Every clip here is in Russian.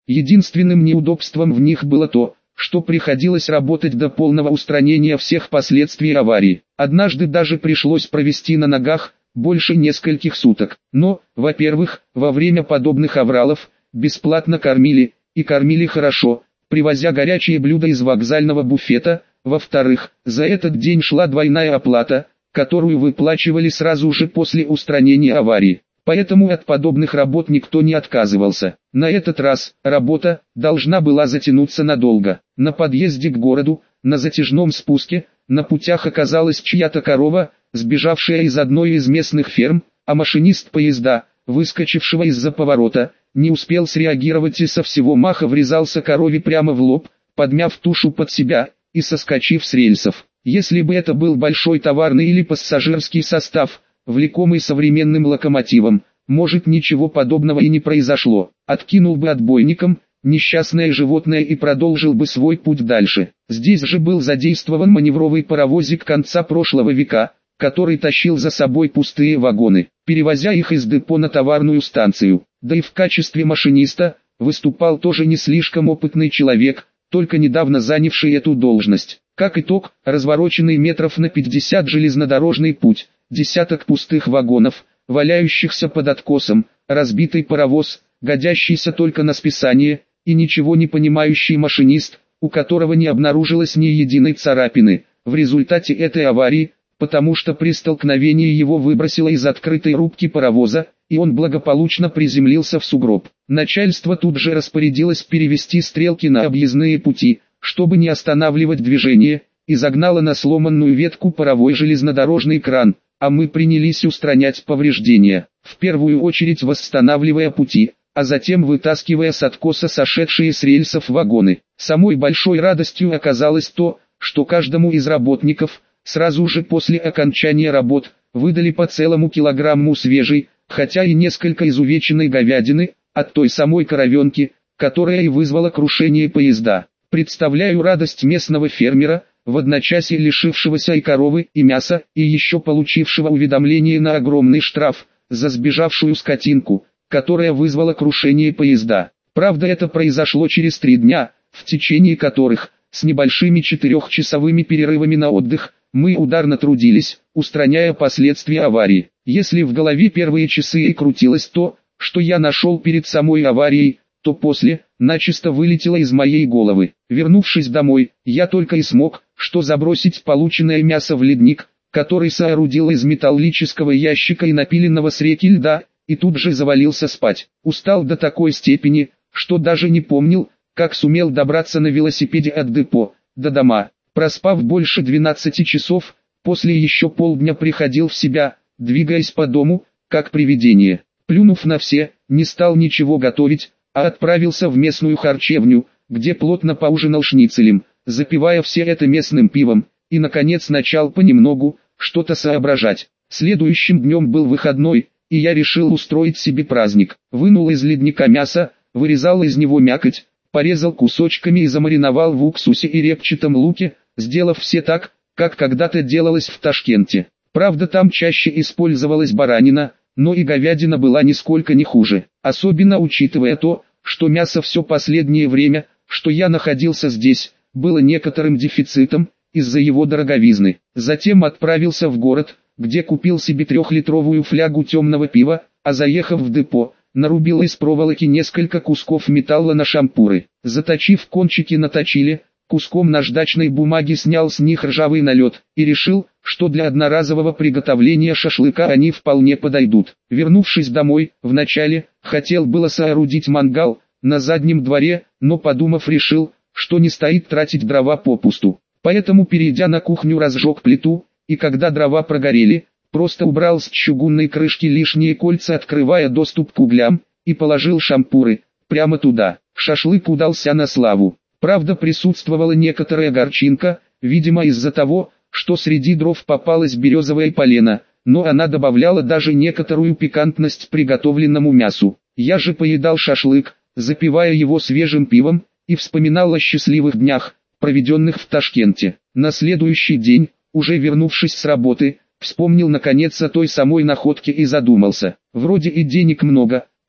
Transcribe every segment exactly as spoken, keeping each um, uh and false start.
Единственным неудобством в них было то, что приходилось работать до полного устранения всех последствий аварии. Однажды даже пришлось провести на ногах больше нескольких суток. Но, во-первых, во время подобных авралов бесплатно кормили, и кормили хорошо, привозя горячие блюда из вокзального буфета. Во-вторых, за этот день шла двойная оплата, которую выплачивали сразу же после устранения аварии. Поэтому от подобных работ никто не отказывался. На этот раз работа должна была затянуться надолго. На подъезде к городу, на затяжном спуске, на путях оказалась чья-то корова, сбежавшая из одной из местных ферм, а машинист поезда, выскочившего из-за поворота, не успел среагировать и со всего маха врезался корове прямо в лоб, подмяв тушу под себя и соскочив с рельсов. Если бы это был большой товарный или пассажирский состав, влекомый современным локомотивом, может, ничего подобного и не произошло. Откинул бы отбойником несчастное животное и продолжил бы свой путь дальше. Здесь же был задействован маневровый паровозик конца прошлого века, который тащил за собой пустые вагоны, перевозя их из депо на товарную станцию. Да и в качестве машиниста выступал тоже не слишком опытный человек, только недавно занявший эту должность. Как итог, развороченный метров на пятьдесят железнодорожный путь, десяток пустых вагонов, валяющихся под откосом, разбитый паровоз, годящийся только на списание, и ничего не понимающий машинист, у которого не обнаружилось ни единой царапины, в результате этой аварии, потому что при столкновении его выбросило из открытой рубки паровоза, и он благополучно приземлился в сугроб. Начальство тут же распорядилось перевести стрелки на объездные пути, чтобы не останавливать движение, и загнало на сломанную ветку паровой железнодорожный кран, а мы принялись устранять повреждения, в первую очередь восстанавливая пути, а затем вытаскивая с откоса сошедшие с рельсов вагоны. Самой большой радостью оказалось то, что каждому из работников, сразу же после окончания работ, выдали по целому килограмму свежей, хотя и несколько изувеченной говядины, от той самой коровенки, которая и вызвала крушение поезда. Представляю радость местного фермера, в одночасье лишившегося и коровы, и мяса, и еще получившего уведомление на огромный штраф за сбежавшую скотинку, которая вызвала крушение поезда. Правда, это произошло через три дня, в течение которых, с небольшими четырехчасовыми перерывами на отдых, мы ударно трудились, устраняя последствия аварии. Если в голове первые часы и крутилось то, что я нашел перед самой аварией, то после, начисто вылетело из моей головы. Вернувшись домой, я только и смог, что забросить полученное мясо в ледник, который соорудил из металлического ящика и напиленного с реки льда, и тут же завалился спать. Устал до такой степени, что даже не помнил, как сумел добраться на велосипеде от депо до дома. Проспав больше двенадцати часов, после еще полдня приходил в себя, двигаясь по дому, как привидение. Плюнув на все, не стал ничего готовить, а отправился в местную харчевню, где плотно поужинал шницелем, запивая все это местным пивом, и наконец начал понемногу что-то соображать. Следующим днем был выходной, и я решил устроить себе праздник. Вынул из ледника мясо, вырезал из него мякоть, порезал кусочками и замариновал в уксусе и репчатом луке, сделав все так, как когда-то делалось в Ташкенте. Правда, там чаще использовалась баранина, но и говядина была нисколько не хуже, особенно учитывая то, что мясо все последнее время, что я находился здесь, было некоторым дефицитом, из-за его дороговизны. Затем отправился в город, где купил себе трехлитровую флягу темного пива, а заехав в депо, нарубил из проволоки несколько кусков металла на шампуры. Заточив кончики на точиле, куском наждачной бумаги снял с них ржавый налет, и решил, что для одноразового приготовления шашлыка они вполне подойдут. Вернувшись домой, вначале, хотел было соорудить мангал на заднем дворе, но подумав решил, что не стоит тратить дрова попусту. Поэтому, перейдя на кухню, разжег плиту, и когда дрова прогорели, просто убрал с чугунной крышки лишние кольца, открывая доступ к углям, и положил шампуры прямо туда. Шашлык удался на славу. Правда, присутствовала некоторая горчинка, видимо из-за того, что среди дров попалась березовая полена, но она добавляла даже некоторую пикантность приготовленному мясу. Я же поедал шашлык, запивая его свежим пивом, и вспоминал о счастливых днях, проведенных в Ташкенте. На следующий день, уже вернувшись с работы, вспомнил наконец о той самой находке и задумался. Вроде и денег много,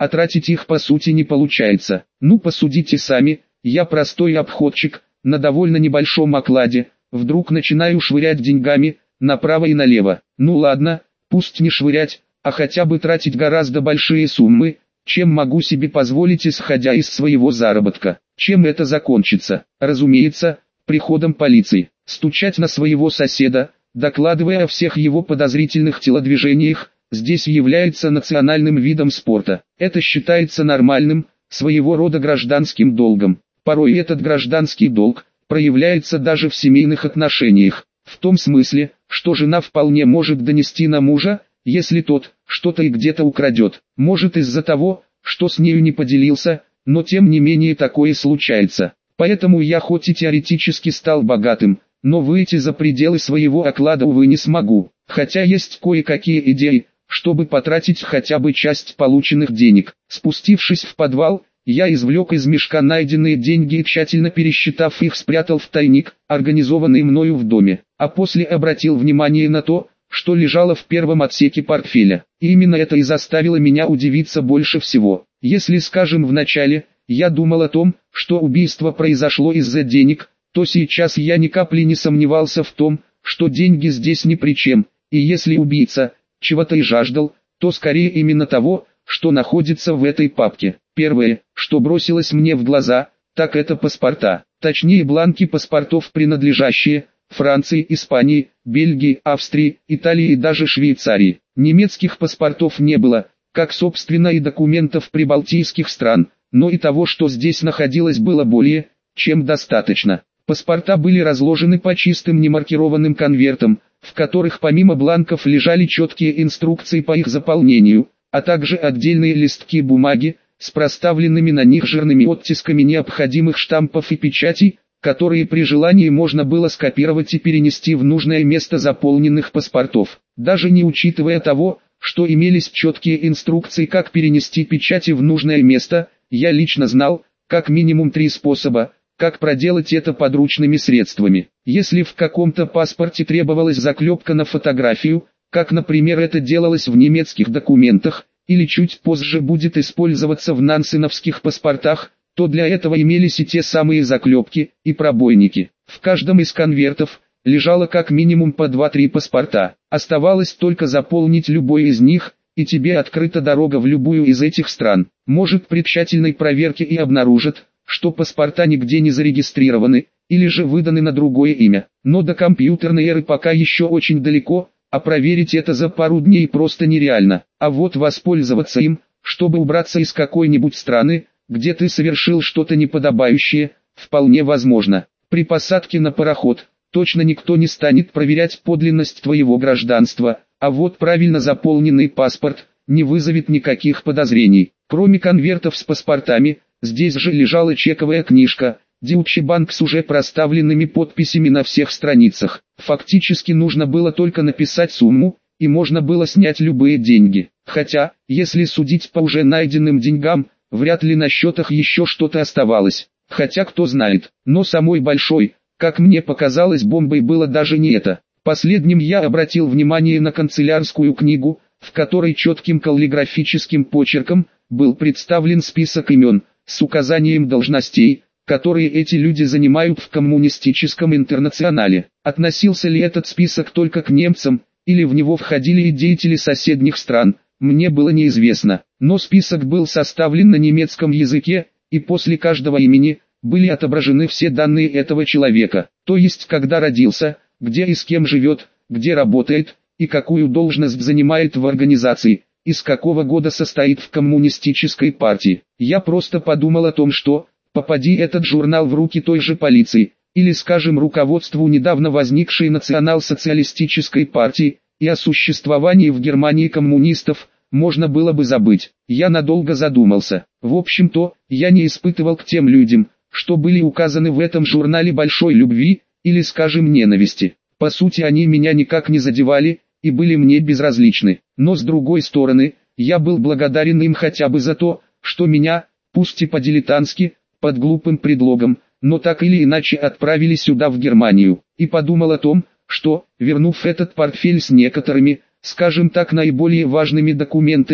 а тратить их по сути не получается. Ну посудите сами, я простой обходчик, на довольно небольшом окладе, вдруг начинаю швырять деньгами, направо и налево. Ну ладно, пусть не швырять, а хотя бы тратить гораздо большие суммы, чем могу себе позволить исходя из своего заработка. Чем это закончится? Разумеется, приходом полиции. Стучать на своего соседа, докладывая о всех его подозрительных телодвижениях, здесь является национальным видом спорта. Это считается нормальным, своего рода гражданским долгом. Порой этот гражданский долг проявляется даже в семейных отношениях. В том смысле, что жена вполне может донести на мужа, если тот что-то и где-то украдет. Может из-за того, что с нею не поделился, но тем не менее такое случается. Поэтому я хоть и теоретически стал богатым, но выйти за пределы своего оклада, увы, не смогу. Хотя есть кое-какие идеи, чтобы потратить хотя бы часть полученных денег. Спустившись в подвал, я извлек из мешка найденные деньги и тщательно пересчитав их спрятал в тайник, организованный мною в доме. А после обратил внимание на то, что лежало в первом отсеке портфеля. И именно это и заставило меня удивиться больше всего. Если, скажем, в начале я думал о том, что убийство произошло из-за денег, то сейчас я ни капли не сомневался в том, что деньги здесь ни при чем, и если убийца чего-то и жаждал, то скорее именно того, что находится в этой папке. Первое, что бросилось мне в глаза, так это паспорта, точнее бланки паспортов, принадлежащие Франции, Испании, Бельгии, Австрии, Италии и даже Швейцарии. Немецких паспортов не было, как собственно и документов прибалтийских стран, но и того, что здесь находилось, было более чем достаточно. Паспорта были разложены по чистым немаркированным конвертам, в которых помимо бланков лежали четкие инструкции по их заполнению, а также отдельные листки бумаги, с проставленными на них жирными оттисками необходимых штампов и печатей, которые при желании можно было скопировать и перенести в нужное место заполненных паспортов. Даже не учитывая того, что имелись четкие инструкции, как перенести печати в нужное место, я лично знал, как минимум три способа, как проделать это подручными средствами. Если в каком-то паспорте требовалась заклепка на фотографию, как, например, это делалось в немецких документах, или чуть позже будет использоваться в нансеновских паспортах, то для этого имелись и те самые заклепки и пробойники. В каждом из конвертов лежало как минимум по два-три паспорта. Оставалось только заполнить любой из них, и тебе открыта дорога в любую из этих стран. Может, при тщательной проверке и обнаружат, что паспорта нигде не зарегистрированы, или же выданы на другое имя. Но до компьютерной эры пока еще очень далеко, а проверить это за пару дней просто нереально. А вот воспользоваться им, чтобы убраться из какой-нибудь страны, где ты совершил что-то неподобающее, вполне возможно. При посадке на пароход точно никто не станет проверять подлинность твоего гражданства, а вот правильно заполненный паспорт не вызовет никаких подозрений. Кроме конвертов с паспортами, здесь же лежала чековая книжка, Deutsche Bank с уже проставленными подписями на всех страницах. Фактически нужно было только написать сумму, и можно было снять любые деньги. Хотя, если судить по уже найденным деньгам, вряд ли на счетах еще что-то оставалось. Хотя кто знает, но самой большой, как мне показалось, бомбой было даже не это. Последним я обратил внимание на канцелярскую книгу, в которой четким каллиграфическим почерком был представлен список имен, с указанием должностей, которые эти люди занимают в коммунистическом интернационале. Относился ли этот список только к немцам, или в него входили и деятели соседних стран, мне было неизвестно. Но список был составлен на немецком языке, и после каждого имени были отображены все данные этого человека, то есть когда родился, где и с кем живет, где работает, и какую должность занимает в организации, и с какого года состоит в коммунистической партии. Я просто подумал о том, что, попади этот журнал в руки той же полиции, или, скажем, руководству недавно возникшей национал-социалистической партии, и о существовании в Германии коммунистов, можно было бы забыть. Я надолго задумался. В общем-то, я не испытывал к тем людям, что были указаны в этом журнале, большой любви, или, скажем, ненависти. По сути, они меня никак не задевали, и были мне безразличны. Но с другой стороны, я был благодарен им хотя бы за то, что меня, пусть и по-дилетантски, под глупым предлогом, но так или иначе отправили сюда, в Германию, и подумал о том, что, вернув этот портфель с некоторыми, скажем так, наиболее важными документами,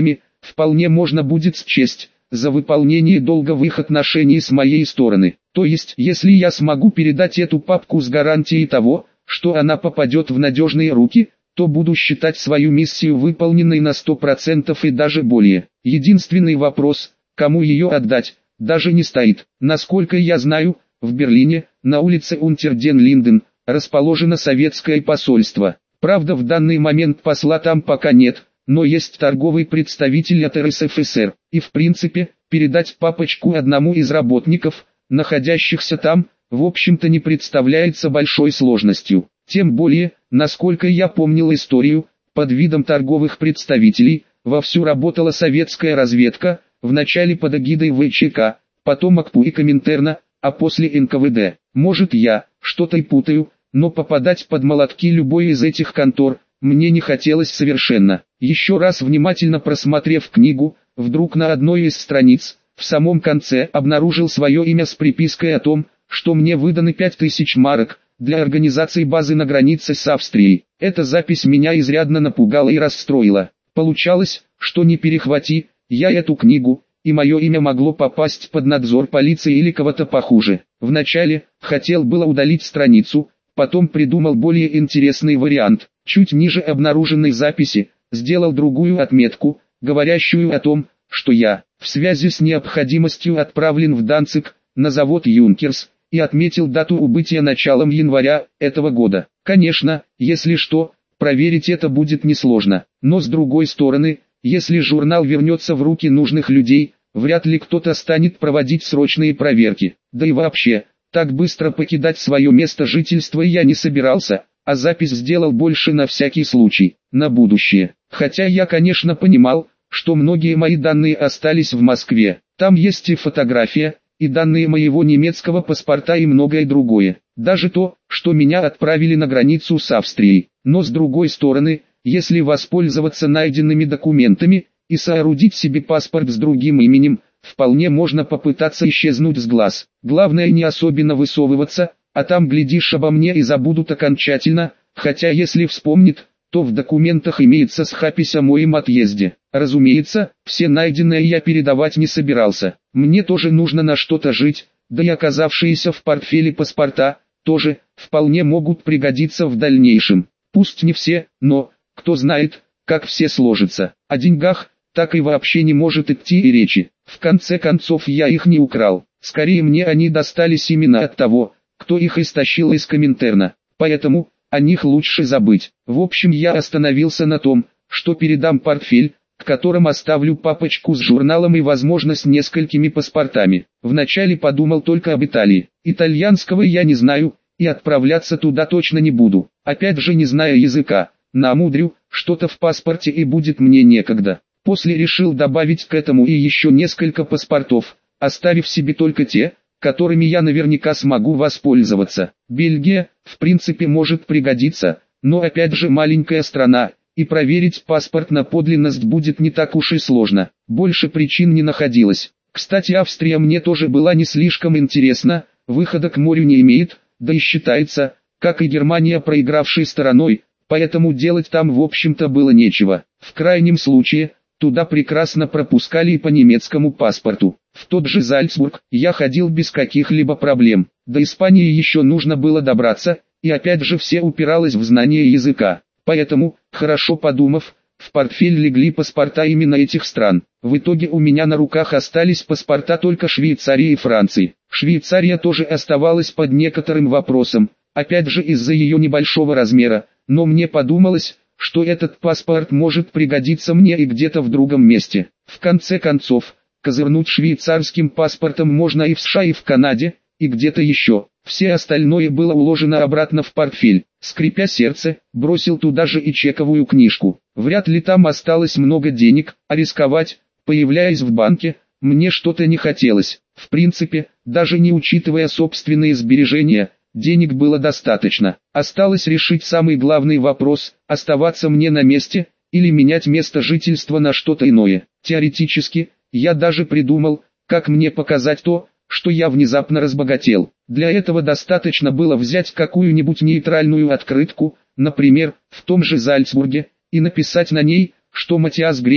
вполне можно будет счесть за выполнение долга в их отношении с моей стороны. То есть, если я смогу передать эту папку с гарантией того, что она попадет в надежные руки, то буду считать свою миссию выполненной на сто процентов и даже более. Единственный вопрос, кому ее отдать, даже не стоит. Насколько я знаю, в Берлине, на улице Унтер-ден-Линден, расположено советское посольство. Правда, в данный момент посла там пока нет, но есть торговый представитель от эр эс эф эс эр, и в принципе, передать папочку одному из работников, находящихся там, в общем-то не представляется большой сложностью. Тем более, насколько я помнил историю, под видом торговых представителей, вовсю работала советская разведка, вначале под эгидой вэ че ка, потом ак пу и Коминтерна, а после эн ка вэ дэ. Может, я что-то и путаю, но попадать под молотки любой из этих контор мне не хотелось совершенно. Еще раз внимательно просмотрев книгу, вдруг на одной из страниц, в самом конце обнаружил свое имя с припиской о том, что мне выданы пять тысяч марок для организации базы на границе с Австрией. Эта запись меня изрядно напугала и расстроила. Получалось, что не перехвати я эту книгу, и мое имя могло попасть под надзор полиции или кого-то похуже. Вначале хотел было удалить страницу, потом придумал более интересный вариант. Чуть ниже обнаруженной записи сделал другую отметку, говорящую о том, что я, в связи с необходимостью отправлен в Данциг, на завод Юнкерс, и отметил дату убытия началом января этого года. Конечно, если что, проверить это будет несложно, но с другой стороны, если журнал вернется в руки нужных людей, вряд ли кто-то станет проводить срочные проверки. Да и вообще, так быстро покидать свое место жительства я не собирался, а запись сделал больше на всякий случай, на будущее. Хотя я, конечно, понимал, что многие мои данные остались в Москве. Там есть и фотография, и данные моего немецкого паспорта и многое другое. Даже то, что меня отправили на границу с Австрией. Но с другой стороны, если воспользоваться найденными документами и соорудить себе паспорт с другим именем, вполне можно попытаться исчезнуть с глаз. Главное не особенно высовываться, а там глядишь обо мне и забудут окончательно, хотя если вспомнит, то в документах имеется схапись о моем отъезде. Разумеется, все найденное я передавать не собирался. Мне тоже нужно на что-то жить, да и оказавшиеся в портфеле паспорта, тоже, вполне могут пригодиться в дальнейшем. Пусть не все, но, кто знает, как все сложится. О деньгах, так и вообще не может идти и речи. В конце концов я их не украл. Скорее мне они достались именно от того, кто их истощил из Коминтерна. Поэтому, о них лучше забыть. В общем, я остановился на том, что передам портфель, к которым оставлю папочку с журналом и, возможно, с несколькими паспортами. Вначале подумал только об Италии. Итальянского я не знаю, и отправляться туда точно не буду. Опять же, не зная языка, намудрю что-то в паспорте и будет мне некогда. После решил добавить к этому и еще несколько паспортов, оставив себе только те, которыми я наверняка смогу воспользоваться. Бельгия, в принципе, может пригодиться, но опять же маленькая страна, и проверить паспорт на подлинность будет не так уж и сложно. Больше причин не находилось. Кстати, Австрия мне тоже была не слишком интересна, выхода к морю не имеет, да и считается, как и Германия, проигравшей стороной, поэтому делать там в общем-то было нечего. В крайнем случае, туда прекрасно пропускали и по немецкому паспорту. В тот же Зальцбург я ходил без каких-либо проблем. До Испании еще нужно было добраться, и опять же все упиралось в знание языка. Поэтому, хорошо подумав, в портфель легли паспорта именно этих стран. В итоге у меня на руках остались паспорта только Швейцарии и Франции. Швейцария тоже оставалась под некоторым вопросом, опять же из-за ее небольшого размера, но мне подумалось, что этот паспорт может пригодиться мне и где-то в другом месте. В конце концов, козырнуть швейцарским паспортом можно и в США, и в Канаде, и где-то еще. Все остальное было уложено обратно в портфель. Скрипя сердце, бросил туда же и чековую книжку. Вряд ли там осталось много денег, а рисковать, появляясь в банке, мне что-то не хотелось. В принципе, даже не учитывая собственные сбережения, денег было достаточно. Осталось решить самый главный вопрос: оставаться мне на месте, или менять место жительства на что-то иное. Теоретически, я даже придумал, как мне показать то, что я внезапно разбогател. Для этого достаточно было взять какую-нибудь нейтральную открытку, например, в том же Зальцбурге, и написать на ней, что Матиас Грейнер,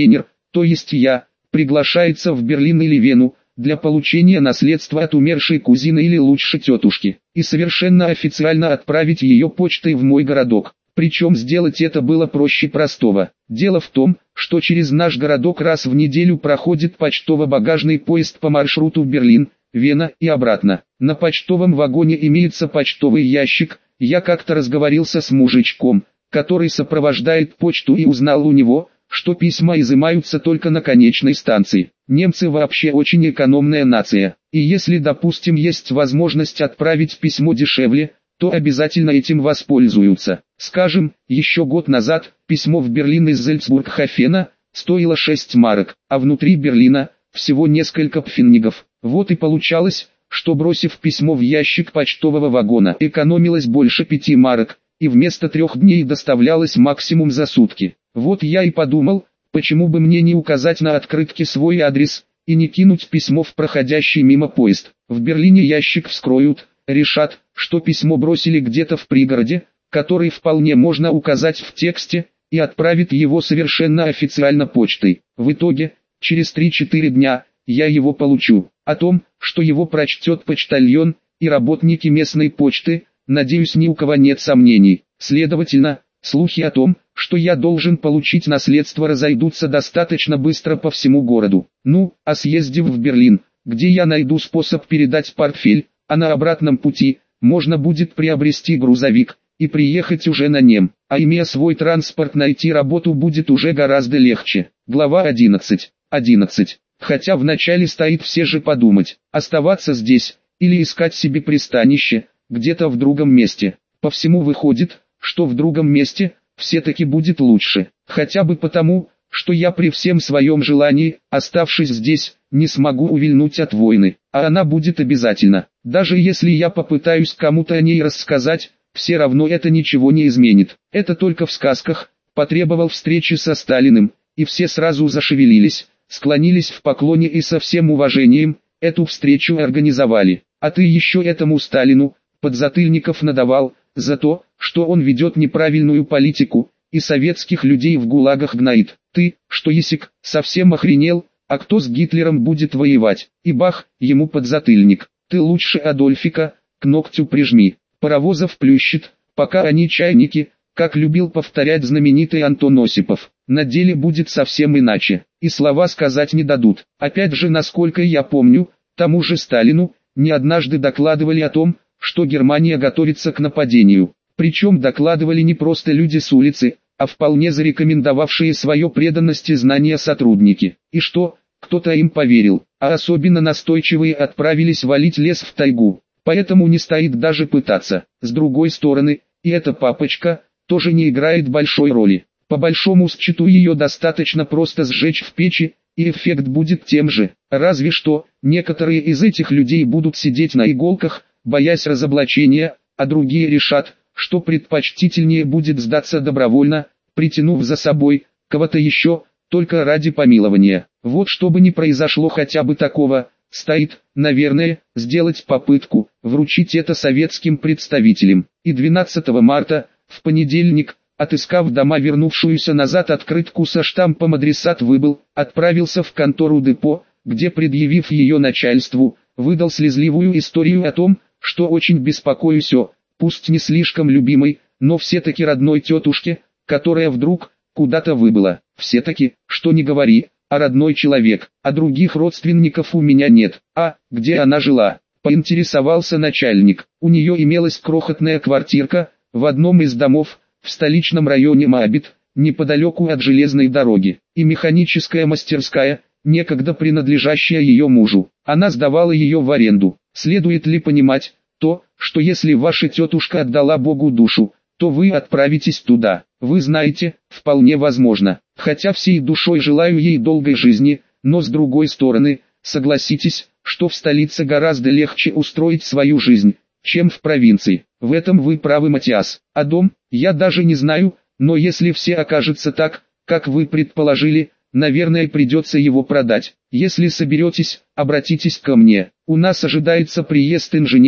то есть я, приглашается в Берлин или Вену, для получения наследства от умершей кузины или лучше тетушки, и совершенно официально отправить ее почтой в мой городок. Причем сделать это было проще простого. Дело в том, что через наш городок раз в неделю проходит почтово-багажный поезд по маршруту Берлин, Вена и обратно. На почтовом вагоне имеется почтовый ящик. Я как-то разговорился с мужичком, который сопровождает почту, и узнал у него, что письма изымаются только на конечной станции. Немцы вообще очень экономная нация, и если, допустим, есть возможность отправить письмо дешевле, то обязательно этим воспользуются. Скажем, еще год назад письмо в Берлин из Зальцбург-Хофена стоило шесть марок, а внутри Берлина всего несколько пфеннигов. Вот и получалось, что бросив письмо в ящик почтового вагона, экономилось больше пяти марок, и вместо трех дней доставлялось максимум за сутки. Вот я и подумал, почему бы мне не указать на открытке свой адрес, и не кинуть письмо в проходящий мимо поезд. В Берлине ящик вскроют, решат, что письмо бросили где-то в пригороде, который вполне можно указать в тексте, и отправит его совершенно официально почтой. В итоге, через три-четыре дня, я его получу. О том, что его прочтет почтальон и работники местной почты, надеюсь, ни у кого нет сомнений. Следовательно, слухи о том, что я должен получить наследство, разойдутся достаточно быстро по всему городу. Ну, а съездив в Берлин, где я найду способ передать портфель, а на обратном пути можно будет приобрести грузовик и приехать уже на нем, а имея свой транспорт, найти работу будет уже гораздо легче. Глава одиннадцать. одиннадцать. Хотя вначале стоит все же подумать, оставаться здесь, или искать себе пристанище, где-то в другом месте. По всему выходит, что в другом месте все-таки будет лучше, хотя бы потому, что я при всем своем желании, оставшись здесь, не смогу увильнуть от войны, а она будет обязательно. Даже если я попытаюсь кому-то о ней рассказать, все равно это ничего не изменит. Это только в сказках. Потребовал встречи со Сталиным, и все сразу зашевелились, склонились в поклоне и со всем уважением эту встречу организовали. А ты еще этому Сталину подзатыльников надавал за то, что он ведет неправильную политику и советских людей в гулагах гноит. Ты, что есик, совсем охренел? А кто с Гитлером будет воевать? И бах, ему подзатыльник. Ты лучше Адольфика к ногтю прижми. Паровозов плющит, пока они чайники, как любил повторять знаменитый Антон Осипов. На деле будет совсем иначе, и слова сказать не дадут. Опять же, насколько я помню, тому же Сталину не однажды докладывали о том, что Германия готовится к нападению. Причем докладывали не просто люди с улицы, а вполне зарекомендовавшие свою преданность и знания сотрудники. И что, кто-то им поверил, а особенно настойчивые отправились валить лес в тайгу. Поэтому не стоит даже пытаться. С другой стороны, и эта папочка тоже не играет большой роли. По большому счету ее достаточно просто сжечь в печи, и эффект будет тем же. Разве что, некоторые из этих людей будут сидеть на иголках, боясь разоблачения, а другие решат, что предпочтительнее будет сдаться добровольно, притянув за собой кого-то еще, только ради помилования. Вот чтобы не произошло хотя бы такого, стоит, наверное, сделать попытку, вручить это советским представителям. И двенадцатого марта, в понедельник, отыскав дома вернувшуюся назад открытку со штампом адресат выбыл, отправился в контору депо, где, предъявив ее начальству, выдал слезливую историю о том, что очень беспокоюсь о, пусть не слишком любимой, но все-таки родной тетушке, которая вдруг куда-то выбыла. Все-таки, что не говори, а родной человек, а других родственников у меня нет. А, где она жила? Поинтересовался начальник. У нее имелась крохотная квартирка в одном из домов в столичном районе Моабит, неподалеку от железной дороги, и механическая мастерская, некогда принадлежащая ее мужу. Она сдавала ее в аренду. Следует ли понимать то, что если ваша тетушка отдала Богу душу, то вы отправитесь туда? Вы знаете, вполне возможно. Хотя всей душой желаю ей долгой жизни, но с другой стороны, согласитесь, что в столице гораздо легче устроить свою жизнь, чем в провинции. В этом вы правы, Матиас. А дом, я даже не знаю, но если все окажется так, как вы предположили, наверное, придется его продать. Если соберетесь, обратитесь ко мне. У нас ожидается приезд инженера,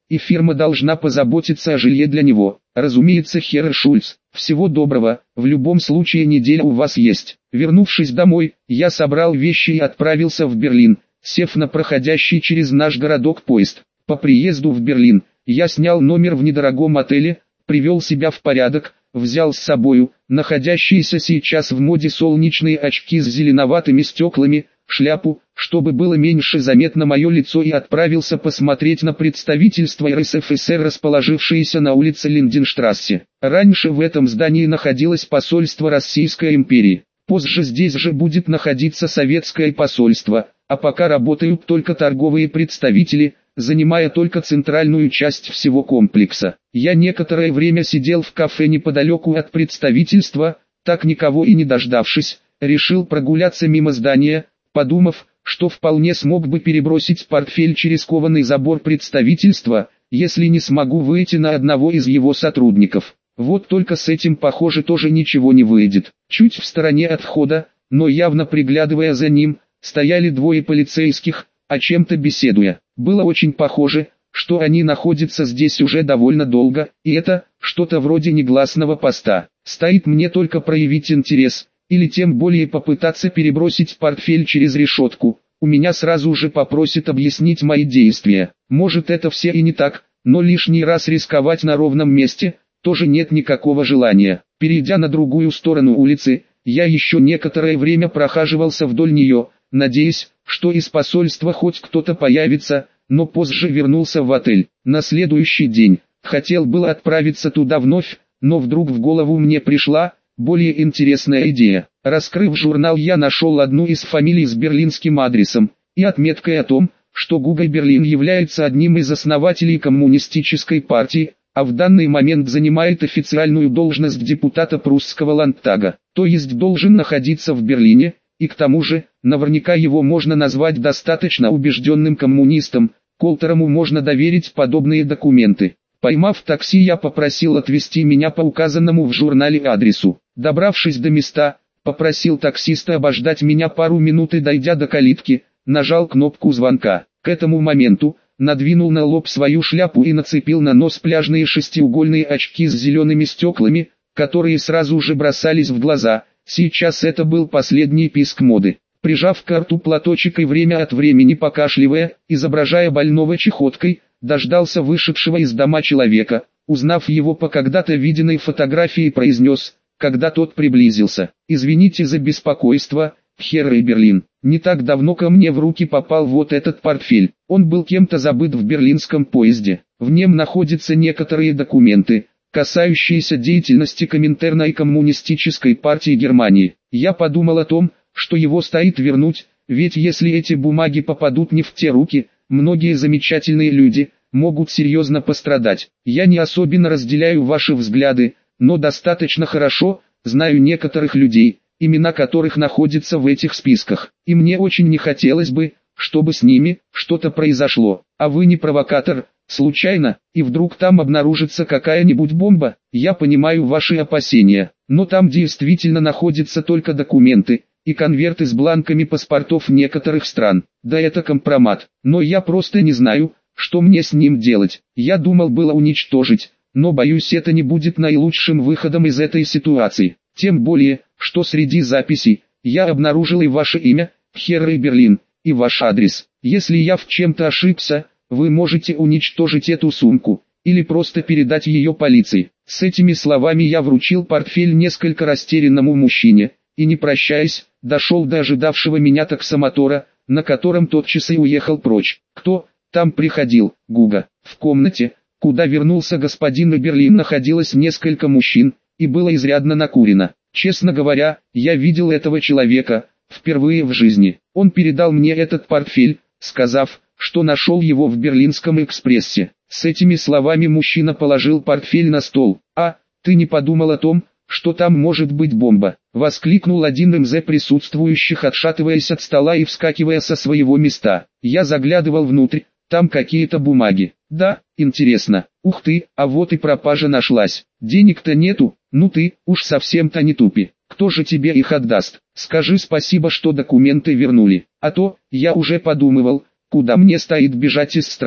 и фирма должна позаботиться о жилье для него. Разумеется, Херр Шульц, всего доброго, в любом случае неделя у вас есть. Вернувшись домой, я собрал вещи и отправился в Берлин, сев на проходящий через наш городок поезд. По приезду в Берлин, я снял номер в недорогом отеле, привел себя в порядок, взял с собою находящиеся сейчас в моде солнечные очки с зеленоватыми стеклами, шляпу, чтобы было меньше заметно мое лицо, и отправился посмотреть на представительство эр эс эф эс эр, расположившееся на улице Линденштрассе. Раньше в этом здании находилось посольство Российской империи, позже здесь же будет находиться советское посольство, а пока работают только торговые представители, занимая только центральную часть всего комплекса. Я некоторое время сидел в кафе неподалеку от представительства, так никого и не дождавшись, решил прогуляться мимо здания, подумав, что вполне смог бы перебросить портфель через кованый забор представительства, если не смогу выйти на одного из его сотрудников. Вот только с этим, похоже, тоже ничего не выйдет. Чуть в стороне от входа, но явно приглядывая за ним, стояли двое полицейских, о чем-то беседуя. Было очень похоже, что они находятся здесь уже довольно долго, и это что-то вроде негласного поста. Стоит мне только проявить интерес, или тем более попытаться перебросить портфель через решетку, у меня сразу же попросят объяснить мои действия. Может, это все и не так, но лишний раз рисковать на ровном месте тоже нет никакого желания. Перейдя на другую сторону улицы, я еще некоторое время прохаживался вдоль нее, надеясь, что из посольства хоть кто-то появится, но позже вернулся в отель. На следующий день хотел было отправиться туда вновь, но вдруг в голову мне пришла более интересная идея. Раскрыв журнал, я нашел одну из фамилий с берлинским адресом и отметкой о том, что Гуго Берлин является одним из основателей коммунистической партии, а в данный момент занимает официальную должность депутата прусского Ландтага, то есть должен находиться в Берлине, и к тому же, наверняка его можно назвать достаточно убежденным коммунистом, которому можно доверить подобные документы. Поймав такси, я попросил отвезти меня по указанному в журнале адресу. Добравшись до места, попросил таксиста обождать меня пару минут и, дойдя до калитки, нажал кнопку звонка. К этому моменту надвинул на лоб свою шляпу и нацепил на нос пляжные шестиугольные очки с зелеными стеклами, которые сразу же бросались в глаза. Сейчас это был последний писк моды. Прижав к рту платочек и время от времени покашливая, изображая больного чехоткой, дождался вышедшего из дома человека, узнав его по когда-то виденной фотографии, произнес, когда тот приблизился: «Извините за беспокойство, Херр Берлин. Не так давно ко мне в руки попал вот этот портфель. Он был кем-то забыт в берлинском поезде. В нем находятся некоторые документы, касающиеся деятельности Коминтерна и Коммунистической партии Германии. Я подумал о том, что его стоит вернуть, ведь если эти бумаги попадут не в те руки, многие замечательные люди могут серьезно пострадать. Я не особенно разделяю ваши взгляды, но достаточно хорошо знаю некоторых людей, имена которых находятся в этих списках, и мне очень не хотелось бы, чтобы с ними что-то произошло. А вы не провокатор, случайно, и вдруг там обнаружится какая-нибудь бомба? Я понимаю ваши опасения, но там действительно находятся только документы и конверты с бланками паспортов некоторых стран. Да, это компромат, но я просто не знаю, что мне с ним делать. Я думал было уничтожить, но боюсь, это не будет наилучшим выходом из этой ситуации. Тем более, что среди записей я обнаружил и ваше имя, Херр Берлин, и ваш адрес. Если я в чем-то ошибся, вы можете уничтожить эту сумку, или просто передать ее полиции». С этими словами я вручил портфель несколько растерянному мужчине, и, не прощаясь, дошел до ожидавшего меня таксомотора, на котором тотчас и уехал прочь. Кто там приходил? Гуго. В комнате, куда вернулся господин Берлин, находилось несколько мужчин, и было изрядно накурено. Честно говоря, я видел этого человека впервые в жизни. Он передал мне этот портфель, сказав, что нашел его в Берлинском экспрессе. С этими словами мужчина положил портфель на стол. «А, ты не подумал о том, что там может быть бомба?» — воскликнул один из присутствующих, отшатываясь от стола и вскакивая со своего места. Я заглядывал внутрь, там какие-то бумаги. Да, интересно. Ух ты, а вот и пропажа нашлась. Денег-то нету, ну ты, уж совсем-то не тупи. Кто же тебе их отдаст? Скажи спасибо, что документы вернули. А то, я уже подумывал, куда мне стоит бежать из страны.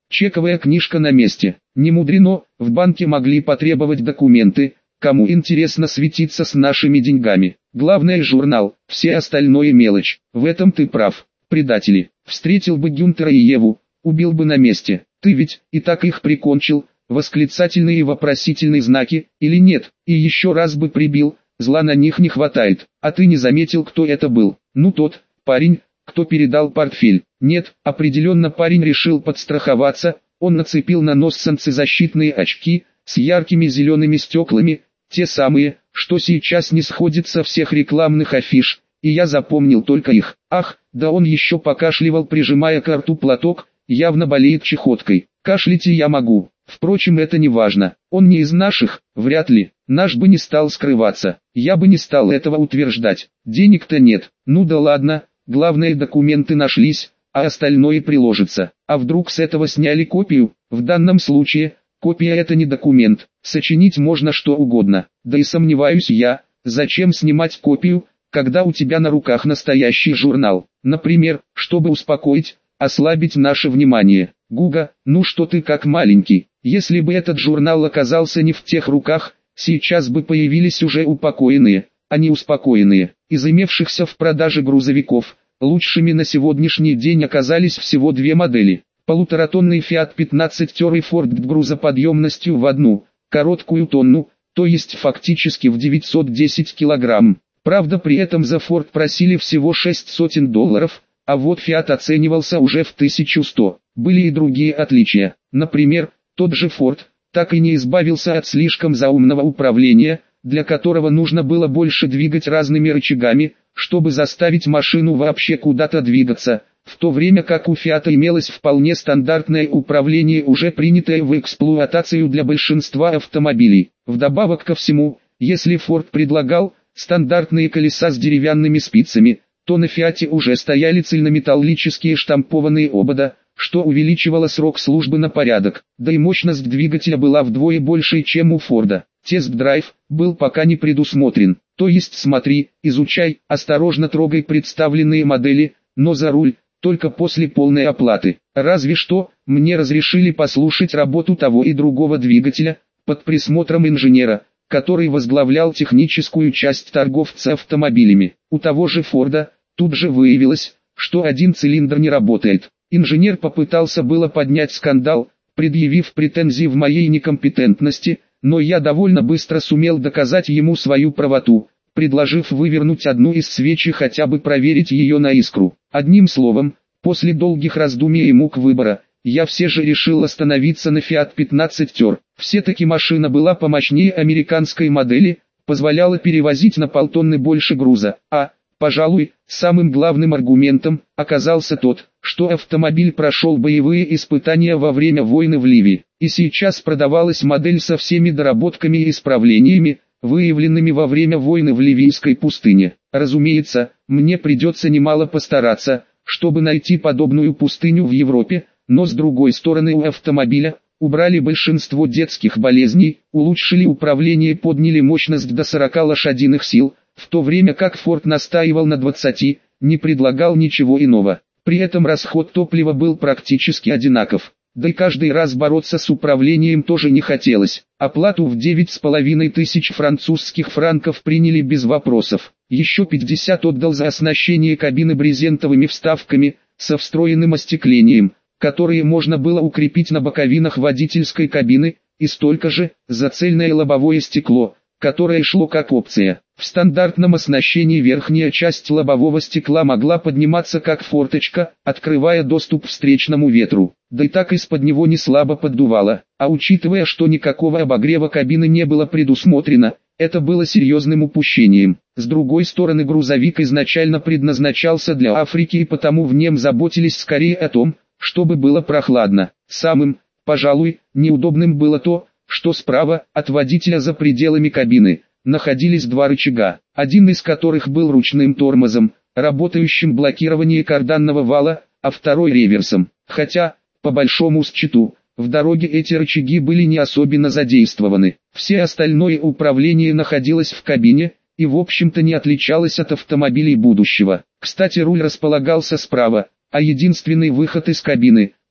Чековая книжка на месте. Не мудрено, в банке могли потребовать документы, кому интересно светиться с нашими деньгами. Главное журнал, все остальное мелочь. В этом ты прав. Предатели. Встретил бы Гюнтера и Еву, убил бы на месте. Ты ведь и так их прикончил. Восклицательные и вопросительные знаки, или нет, и еще раз бы прибил, зла на них не хватает. А ты не заметил, кто это был? Ну тот парень, кто передал портфель. Нет, определенно парень решил подстраховаться, он нацепил на нос солнцезащитные очки, с яркими зелеными стеклами, те самые, что сейчас не сходят со всех рекламных афиш, и я запомнил только их. Ах, да он еще покашливал, прижимая к рту платок, явно болеет чехоткой. Кашлять и я могу, впрочем это не важно, он не из наших, вряд ли, наш бы не стал скрываться, я бы не стал этого утверждать, денег-то нет, ну да ладно, главное документы нашлись, а остальное приложится. А вдруг с этого сняли копию? В данном случае, копия это не документ, сочинить можно что угодно. Да и сомневаюсь я, зачем снимать копию, когда у тебя на руках настоящий журнал. Например, чтобы успокоить, ослабить наше внимание. Гуга, ну что ты как маленький. Если бы этот журнал оказался не в тех руках, сейчас бы появились уже упокоенные, а не успокоенные. Из имевшихся в продаже грузовиков, лучшими на сегодняшний день оказались всего две модели. Полуторатонный Фиат пятнадцать Тер и Форд грузоподъемностью в одну, короткую тонну, то есть фактически в девятьсот десять килограмм. Правда при этом за Форд просили всего шесть сотен долларов, а вот Фиат оценивался уже в тысячу сто. Были и другие отличия. Например, тот же Форд так и не избавился от слишком заумного управления, для которого нужно было больше двигать разными рычагами, чтобы заставить машину вообще куда-то двигаться, в то время как у Фиата имелось вполне стандартное управление, уже принятое в эксплуатацию для большинства автомобилей. Вдобавок ко всему, если Форд предлагал стандартные колеса с деревянными спицами, то на Фиате уже стояли цельнометаллические штампованные обода, что увеличивало срок службы на порядок, да и мощность двигателя была вдвое больше, чем у Форда. Тест-драйв был пока не предусмотрен, то есть смотри, изучай, осторожно трогай представленные модели, но за руль, только после полной оплаты. Разве что, мне разрешили послушать работу того и другого двигателя, под присмотром инженера, который возглавлял техническую часть торговца автомобилями. У того же Форда, тут же выявилось, что один цилиндр не работает. Инженер попытался было поднять скандал, предъявив претензии в моей некомпетентности, но я довольно быстро сумел доказать ему свою правоту, предложив вывернуть одну из свечей, хотя бы проверить ее на искру. Одним словом, после долгих раздумий и мук выбора, я все же решил остановиться на Фиат пятнадцать Тер. Все-таки машина была помощнее американской модели, позволяла перевозить на полтонны больше груза, а, пожалуй, самым главным аргументом оказался тот, что автомобиль прошел боевые испытания во время войны в Ливии, и сейчас продавалась модель со всеми доработками и исправлениями, выявленными во время войны в ливийской пустыне. Разумеется, мне придется немало постараться, чтобы найти подобную пустыню в Европе, но с другой стороны у автомобиля убрали большинство детских болезней, улучшили управление, подняли мощность до сорока лошадиных сил, в то время как Форд настаивал на двадцати, не предлагал ничего иного. При этом расход топлива был практически одинаков. Да и каждый раз бороться с управлением тоже не хотелось. Оплату в девять с половиной тысяч французских франков приняли без вопросов. Еще пятьдесят отдал за оснащение кабины брезентовыми вставками, со встроенным остеклением, которые можно было укрепить на боковинах водительской кабины, и столько же за цельное лобовое стекло, которое шло как опция. В стандартном оснащении верхняя часть лобового стекла могла подниматься как форточка, открывая доступ встречному ветру, да и так из-под него не слабо поддувало, а учитывая, что никакого обогрева кабины не было предусмотрено, это было серьезным упущением. С другой стороны, грузовик изначально предназначался для Африки, и потому в нем заботились скорее о том, чтобы было прохладно. Самым, пожалуй, неудобным было то, что справа, от водителя за пределами кабины, находились два рычага, один из которых был ручным тормозом, работающим блокирование карданного вала, а второй реверсом. Хотя, по большому счету, в дороге эти рычаги были не особенно задействованы. Все остальное управление находилось в кабине, и в общем-то не отличалось от автомобилей будущего. Кстати, руль располагался справа, а единственный выход из кабины,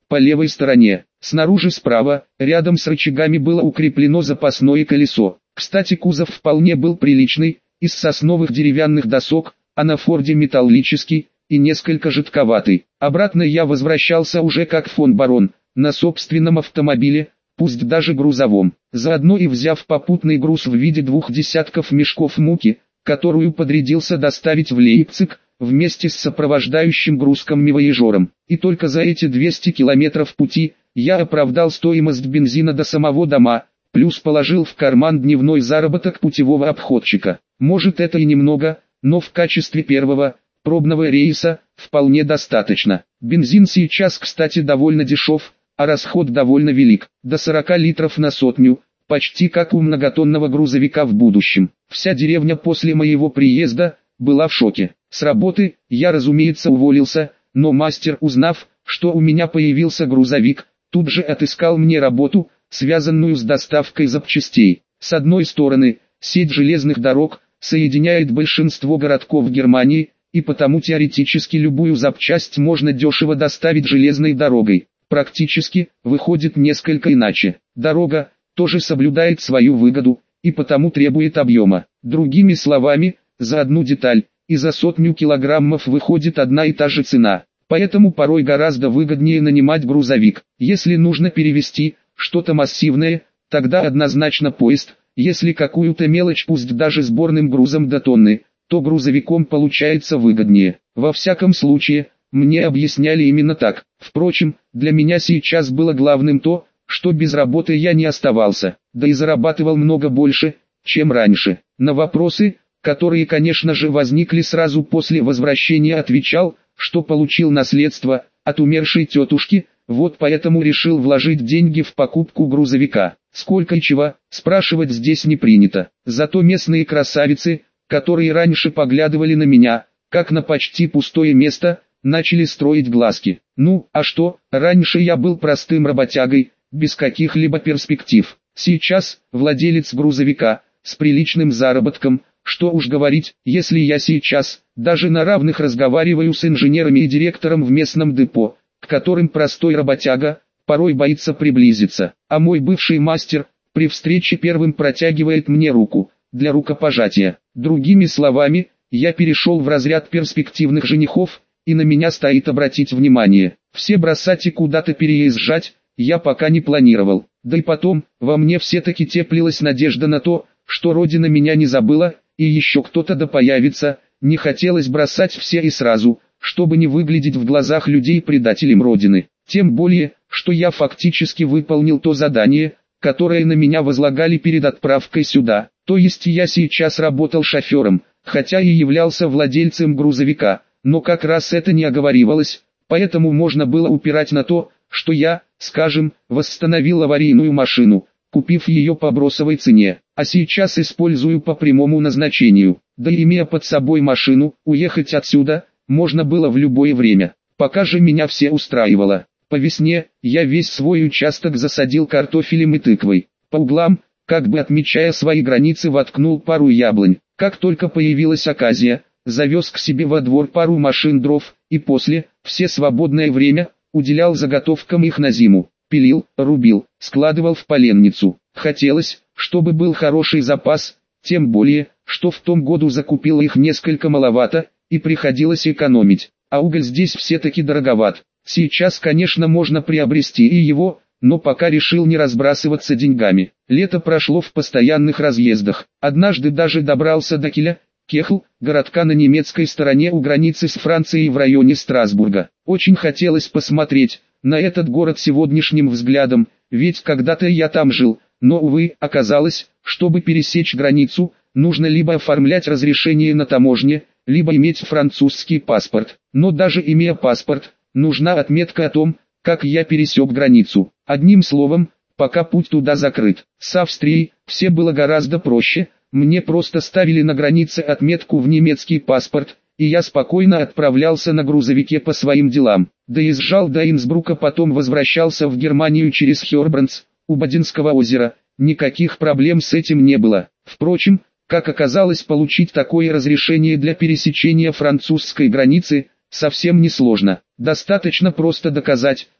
по левой стороне. Снаружи справа, рядом с рычагами было укреплено запасное колесо. Кстати, кузов вполне был приличный, из сосновых деревянных досок, а на Форде металлический и несколько жидковатый. Обратно я возвращался уже как фон Барон, на собственном автомобиле, пусть даже грузовом, заодно и взяв попутный груз в виде двух десятков мешков муки, которую подрядился доставить в Лейпциг, вместе с сопровождающим грузком-мивояжером. И только за эти двести километров пути, я оправдал стоимость бензина до самого дома, плюс положил в карман дневной заработок путевого обходчика. Может, это и немного, но в качестве первого, пробного рейса, вполне достаточно. Бензин сейчас, кстати, довольно дешев, а расход довольно велик, до сорока литров на сотню, почти как у многотонного грузовика в будущем. Вся деревня после моего приезда была в шоке. С работы я, разумеется, уволился, но мастер, узнав, что у меня появился грузовик, тут же отыскал мне работу, связанную с доставкой запчастей. С одной стороны, сеть железных дорог соединяет большинство городков Германии, и потому теоретически любую запчасть можно дешево доставить железной дорогой. Практически, выходит несколько иначе. Дорога тоже соблюдает свою выгоду, и потому требует объема. Другими словами, за одну деталь и за сотню килограммов выходит одна и та же цена. Поэтому порой гораздо выгоднее нанимать грузовик. Если нужно перевезти что-то массивное, тогда однозначно поезд. Если какую-то мелочь, пусть даже сборным грузом до тонны, то грузовиком получается выгоднее. Во всяком случае, мне объясняли именно так. Впрочем, для меня сейчас было главным то, что без работы я не оставался, да и зарабатывал много больше, чем раньше. На вопросы, которые, конечно же, возникли сразу после возвращения, отвечал, что получил наследство от умершей тетушки, вот поэтому решил вложить деньги в покупку грузовика. Сколько и чего, спрашивать здесь не принято. Зато местные красавицы, которые раньше поглядывали на меня, как на почти пустое место, начали строить глазки. Ну, а что, раньше я был простым работягой, без каких-либо перспектив. Сейчас, владелец грузовика, с приличным заработком, что уж говорить, если я сейчас, даже на равных разговариваю с инженерами и директором в местном депо, к которым простой работяга, порой боится приблизиться. А мой бывший мастер, при встрече первым протягивает мне руку, для рукопожатия. Другими словами, я перешел в разряд перспективных женихов, и на меня стоит обратить внимание. Все бросать и куда-то переезжать, я пока не планировал. Да и потом, во мне все-таки теплилась надежда на то, что Родина меня не забыла, и еще кто-то да появится. Не хотелось бросать все и сразу, чтобы не выглядеть в глазах людей предателем Родины. Тем более, что я фактически выполнил то задание, которое на меня возлагали перед отправкой сюда. То есть я сейчас работал шофером, хотя и являлся владельцем грузовика, но как раз это не оговаривалось, поэтому можно было упирать на то, что я, скажем, восстановил аварийную машину, купив ее по бросовой цене, а сейчас использую по прямому назначению. Да и имея под собой машину, уехать отсюда можно было в любое время. Пока же меня все устраивало. По весне я весь свой участок засадил картофелем и тыквой. По углам, как бы отмечая свои границы, воткнул пару яблонь. Как только появилась оказия, завез к себе во двор пару машин дров, и после, все свободное время, уделял заготовкам их на зиму. Пилил, рубил, складывал в поленницу. Хотелось, чтобы был хороший запас, тем более, что в том году закупил их несколько маловато, и приходилось экономить. А уголь здесь все-таки дороговат. Сейчас, конечно, можно приобрести и его, но пока решил не разбрасываться деньгами. Лето прошло в постоянных разъездах. Однажды даже добрался до Киля, Кехл, городка на немецкой стороне у границы с Францией в районе Страсбурга. Очень хотелось посмотреть на этот город сегодняшним взглядом, ведь когда-то я там жил, но, увы, оказалось, чтобы пересечь границу, нужно либо оформлять разрешение на таможне, либо иметь французский паспорт. Но даже имея паспорт, нужна отметка о том, как я пересек границу. Одним словом, пока путь туда закрыт. С Австрией все было гораздо проще, мне просто ставили на границе отметку в немецкий паспорт, и я спокойно отправлялся на грузовике по своим делам. Доезжал до Инсбрука, потом возвращался в Германию через Хёрбранц, у Боденского озера. Никаких проблем с этим не было. Впрочем, как оказалось, получить такое разрешение для пересечения французской границы совсем несложно. Достаточно просто доказать,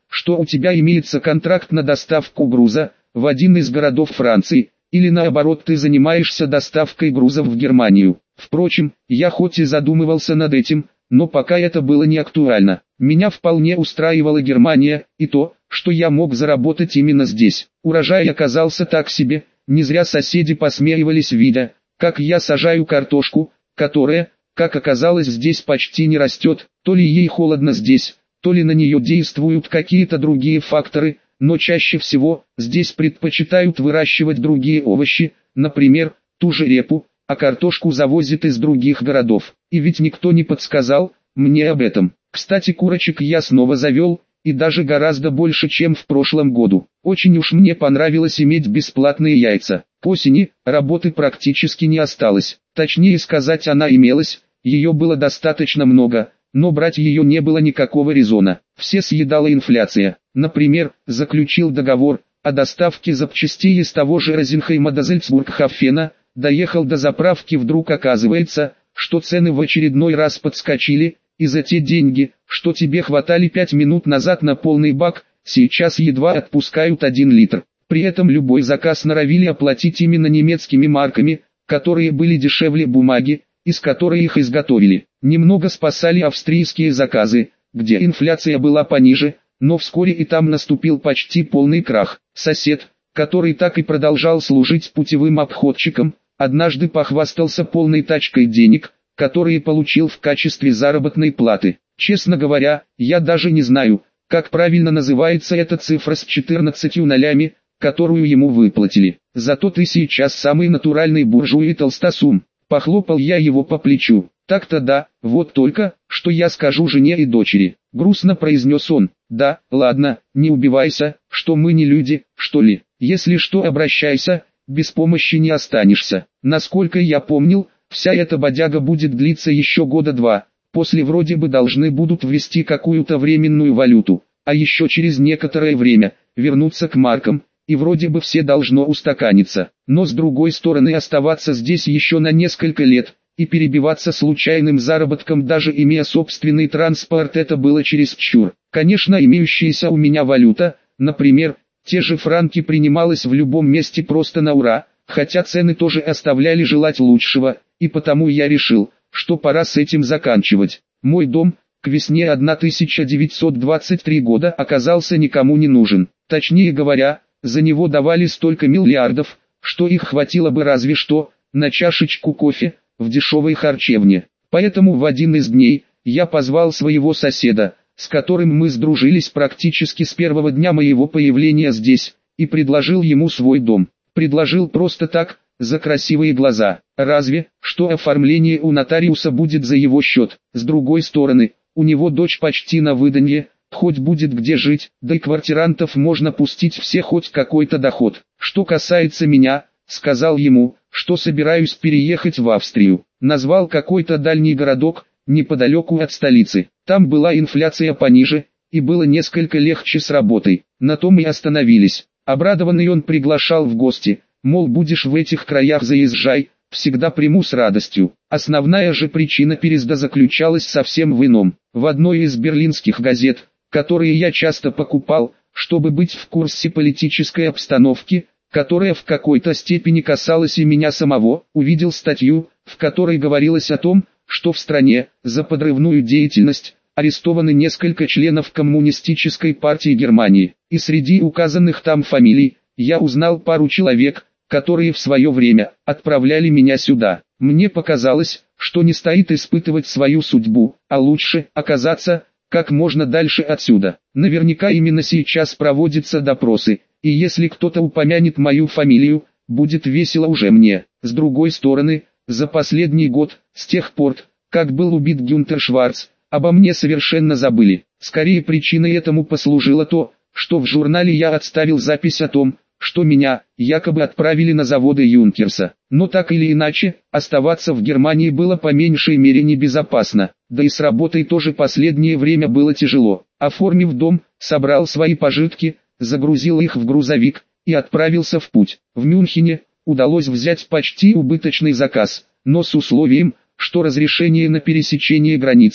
что у тебя имеется контракт на доставку груза в один из городов Франции, или наоборот ты занимаешься доставкой грузов в Германию. Впрочем, я хоть и задумывался над этим, но пока это было не актуально. Меня вполне устраивала Германия, и то, что я мог заработать именно здесь. Урожай оказался так себе, не зря соседи посмеивались, видя, как я сажаю картошку, которая, как оказалось, здесь почти не растет, то ли ей холодно здесь, то ли на нее действуют какие-то другие факторы, но чаще всего здесь предпочитают выращивать другие овощи, например, ту же репу, а картошку завозят из других городов. И ведь никто не подсказал мне об этом. Кстати, курочек я снова завел, и даже гораздо больше, чем в прошлом году. Очень уж мне понравилось иметь бесплатные яйца. К осени работы практически не осталось. Точнее сказать, она имелась, ее было достаточно много, но брать ее не было никакого резона. Все съедала инфляция. Например, заключил договор о доставке запчастей из того же Розенхейма до Зальцбург-Хафена, доехал до заправки, вдруг оказывается, что цены в очередной раз подскочили, и за те деньги, что тебе хватали пять минут назад на полный бак, сейчас едва отпускают один литр. При этом любой заказ норовили оплатить именно немецкими марками, которые были дешевле бумаги, из которой их изготовили. Немного спасали австрийские заказы, где инфляция была пониже, но вскоре и там наступил почти полный крах. Сосед, который так и продолжал служить путевым обходчиком, однажды похвастался полной тачкой денег, которые получил в качестве заработной платы. Честно говоря, я даже не знаю, как правильно называется эта цифра с четырнадцатью нолями, которую ему выплатили. Зато ты сейчас самый натуральный буржуй и толстосум. Похлопал я его по плечу. Так-то да, вот только, что я скажу жене и дочери. Грустно произнес он. Да, ладно, не убивайся, что мы не люди, что ли. Если что, обращайся, без помощи не останешься. Насколько я помнил, вся эта бодяга будет длиться еще года два. После вроде бы должны будут ввести какую-то временную валюту, а еще через некоторое время вернуться к маркам, и вроде бы все должно устаканиться. Но с другой стороны, оставаться здесь еще на несколько лет и перебиваться случайным заработком, даже имея собственный транспорт, это было чересчур. Конечно, имеющаяся у меня валюта, например, те же франки, принималась в любом месте просто на ура, хотя цены тоже оставляли желать лучшего, и потому я решил, что пора с этим заканчивать. Мой дом, к весне тысяча девятьсот двадцать третьего года, оказался никому не нужен. Точнее говоря, за него давали столько миллиардов, что их хватило бы разве что на чашечку кофе в дешевой харчевне. Поэтому в один из дней я позвал своего соседа, с которым мы сдружились практически с первого дня моего появления здесь, и предложил ему свой дом. Предложил просто так, за красивые глаза. Разве, что оформление у нотариуса будет за его счет. С другой стороны, у него дочь почти на выданье, хоть будет где жить, да и квартирантов можно пустить все, хоть какой-то доход. Что касается меня, сказал ему, что собираюсь переехать в Австрию. Назвал какой-то дальний городок, неподалеку от столицы. Там была инфляция пониже, и было несколько легче с работой. На том и остановились. Обрадованный он приглашал в гости, мол, будешь в этих краях, заезжай, всегда приму с радостью. Основная же причина переезда заключалась совсем в ином. В одной из берлинских газет, которые я часто покупал, чтобы быть в курсе политической обстановки, которая в какой-то степени касалась и меня самого, увидел статью, в которой говорилось о том, что в стране за подрывную деятельность арестованы несколько членов Коммунистической партии Германии, и среди указанных там фамилий я узнал пару человек, которые в свое время отправляли меня сюда. Мне показалось, что не стоит испытывать свою судьбу, а лучше оказаться как можно дальше отсюда. Наверняка именно сейчас проводятся допросы, и если кто-то упомянет мою фамилию, будет весело уже мне. С другой стороны, за последний год, с тех пор, как был убит Гюнтер Шварц, обо мне совершенно забыли. Скорее причиной этому послужило то, что в журнале я отставил запись о том, что меня якобы отправили на заводы Юнкерса. Но так или иначе, оставаться в Германии было по меньшей мере небезопасно, да и с работой тоже последнее время было тяжело. Оформив дом, собрал свои пожитки, загрузил их в грузовик и отправился в путь. В Мюнхене удалось взять почти убыточный заказ, но с условием, что разрешение на пересечение границы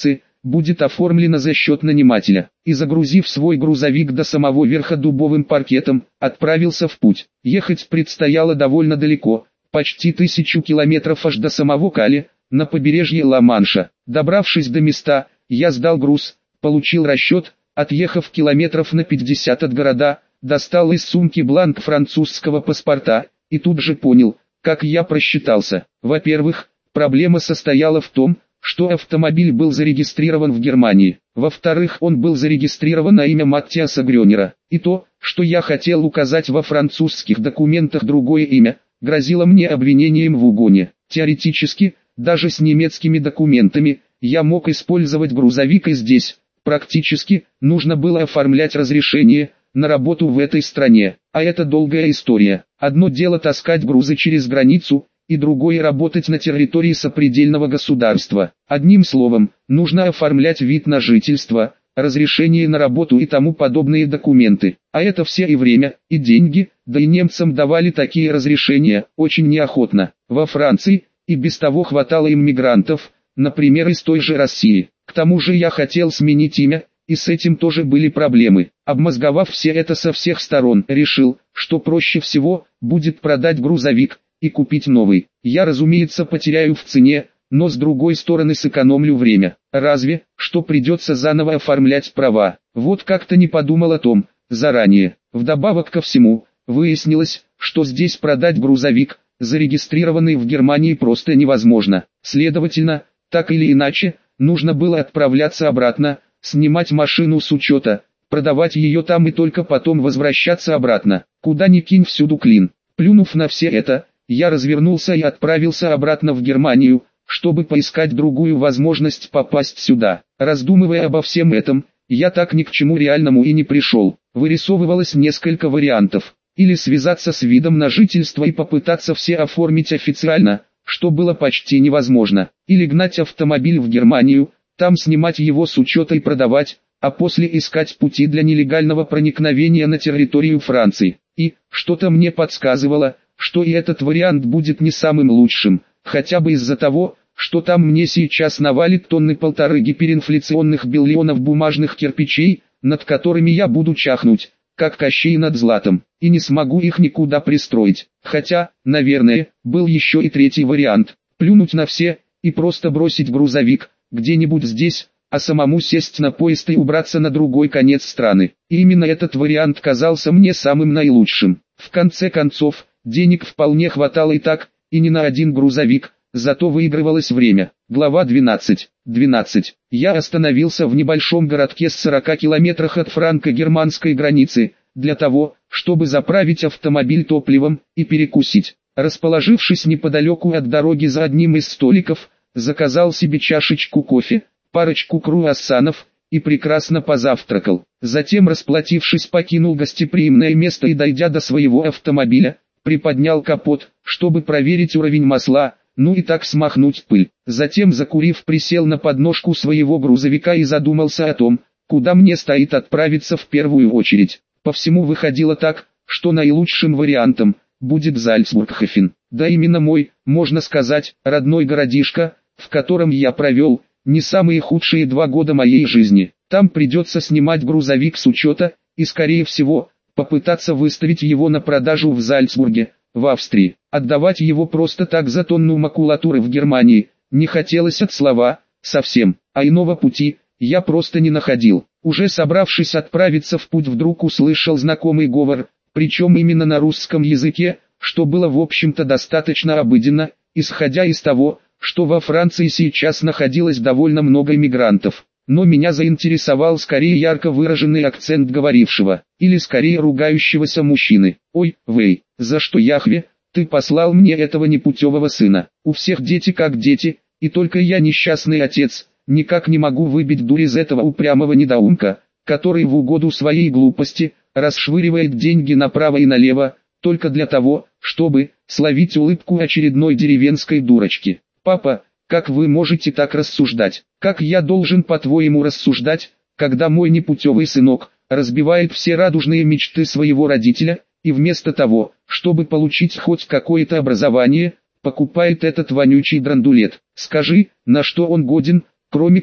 будет оформлена за счет нанимателя. И загрузив свой грузовик до самого верха дубовым паркетом, отправился в путь. Ехать предстояло довольно далеко, почти тысячу километров аж до самого Кале, на побережье Ла-Манша. Добравшись до места, я сдал груз, получил расчет, отъехав километров на пятьдесят от города, достал из сумки бланк французского паспорта, и тут же понял, как я просчитался. Во-первых, проблема состояла в том, что автомобиль был зарегистрирован в Германии. Во-вторых, он был зарегистрирован на имя Маттиаса Грёнера. И то, что я хотел указать во французских документах другое имя, грозило мне обвинением в угоне. Теоретически, даже с немецкими документами, я мог использовать грузовик и здесь. Практически, нужно было оформлять разрешение на работу в этой стране. А это долгая история. Одно дело таскать грузы через границу, и другое работать на территории сопредельного государства. Одним словом, нужно оформлять вид на жительство, разрешение на работу и тому подобные документы. А это все и время, и деньги, да и немцам давали такие разрешения, очень неохотно. Во Франции и без того хватало иммигрантов, например, из той же России. К тому же я хотел сменить имя, и с этим тоже были проблемы. Обмозговав все это со всех сторон, решил, что проще всего будет продать грузовик и купить новый. Я, разумеется, потеряю в цене, но с другой стороны сэкономлю время. Разве, что придется заново оформлять права. Вот как-то не подумал о том заранее. Вдобавок ко всему, выяснилось, что здесь продать грузовик, зарегистрированный в Германии, просто невозможно. Следовательно, так или иначе, нужно было отправляться обратно, снимать машину с учета, продавать ее там и только потом возвращаться обратно. Куда ни кинь, всюду клин. Плюнув на все это, я развернулся и отправился обратно в Германию, чтобы поискать другую возможность попасть сюда. Раздумывая обо всем этом, я так ни к чему реальному и не пришел. Вырисовывалось несколько вариантов. Или связаться с видом на жительство и попытаться все оформить официально, что было почти невозможно. Или гнать автомобиль в Германию, там снимать его с учета и продавать, а после искать пути для нелегального проникновения на территорию Франции. И, что-то мне подсказывало, что и этот вариант будет не самым лучшим, хотя бы из-за того, что там мне сейчас навалит тонны полторы гиперинфляционных биллионов бумажных кирпичей, над которыми я буду чахнуть, как Кощей над златом, и не смогу их никуда пристроить. Хотя, наверное, был еще и третий вариант – плюнуть на все, и просто бросить грузовик, где-нибудь здесь, а самому сесть на поезд и убраться на другой конец страны. И именно этот вариант казался мне самым наилучшим. В конце концов, денег вполне хватало и так, и не на один грузовик, зато выигрывалось время. Глава двенадцать. двенадцать. Я остановился в небольшом городке с сорока километрах от франко-германской границы, для того, чтобы заправить автомобиль топливом и перекусить. Расположившись неподалеку от дороги за одним из столиков, заказал себе чашечку кофе, парочку круассанов и прекрасно позавтракал. Затем, расплатившись, покинул гостеприимное место и, дойдя до своего автомобиля, приподнял капот, чтобы проверить уровень масла, ну и так смахнуть пыль. Затем, закурив, присел на подножку своего грузовика и задумался о том, куда мне стоит отправиться в первую очередь. По всему выходило так, что наилучшим вариантом будет Зальцбург-Хофен. Да, именно мой, можно сказать, родной городишко, в котором я провел не самые худшие два года моей жизни. Там придется снимать грузовик с учета, и скорее всего, попытаться выставить его на продажу в Зальцбурге, в Австрии. Отдавать его просто так за тонну макулатуры в Германии не хотелось от слова совсем, а иного пути я просто не находил. Уже собравшись отправиться в путь, вдруг услышал знакомый говор, причем именно на русском языке, что было в общем-то достаточно обыденно, исходя из того, что во Франции сейчас находилось довольно много иммигрантов. Но меня заинтересовал скорее ярко выраженный акцент говорившего, или скорее ругающегося мужчины. «Ой, Вэй, за что, Яхве, ты послал мне этого непутевого сына? У всех дети как дети, и только я, несчастный отец, никак не могу выбить дурь из этого упрямого недоумка, который в угоду своей глупости расшвыривает деньги направо и налево, только для того, чтобы словить улыбку очередной деревенской дурочки. Папа, как вы можете так рассуждать? Как я должен, по-твоему, рассуждать, когда мой непутевый сынок разбивает все радужные мечты своего родителя, и вместо того, чтобы получить хоть какое-то образование, покупает этот вонючий драндулет? Скажи, на что он годен, кроме как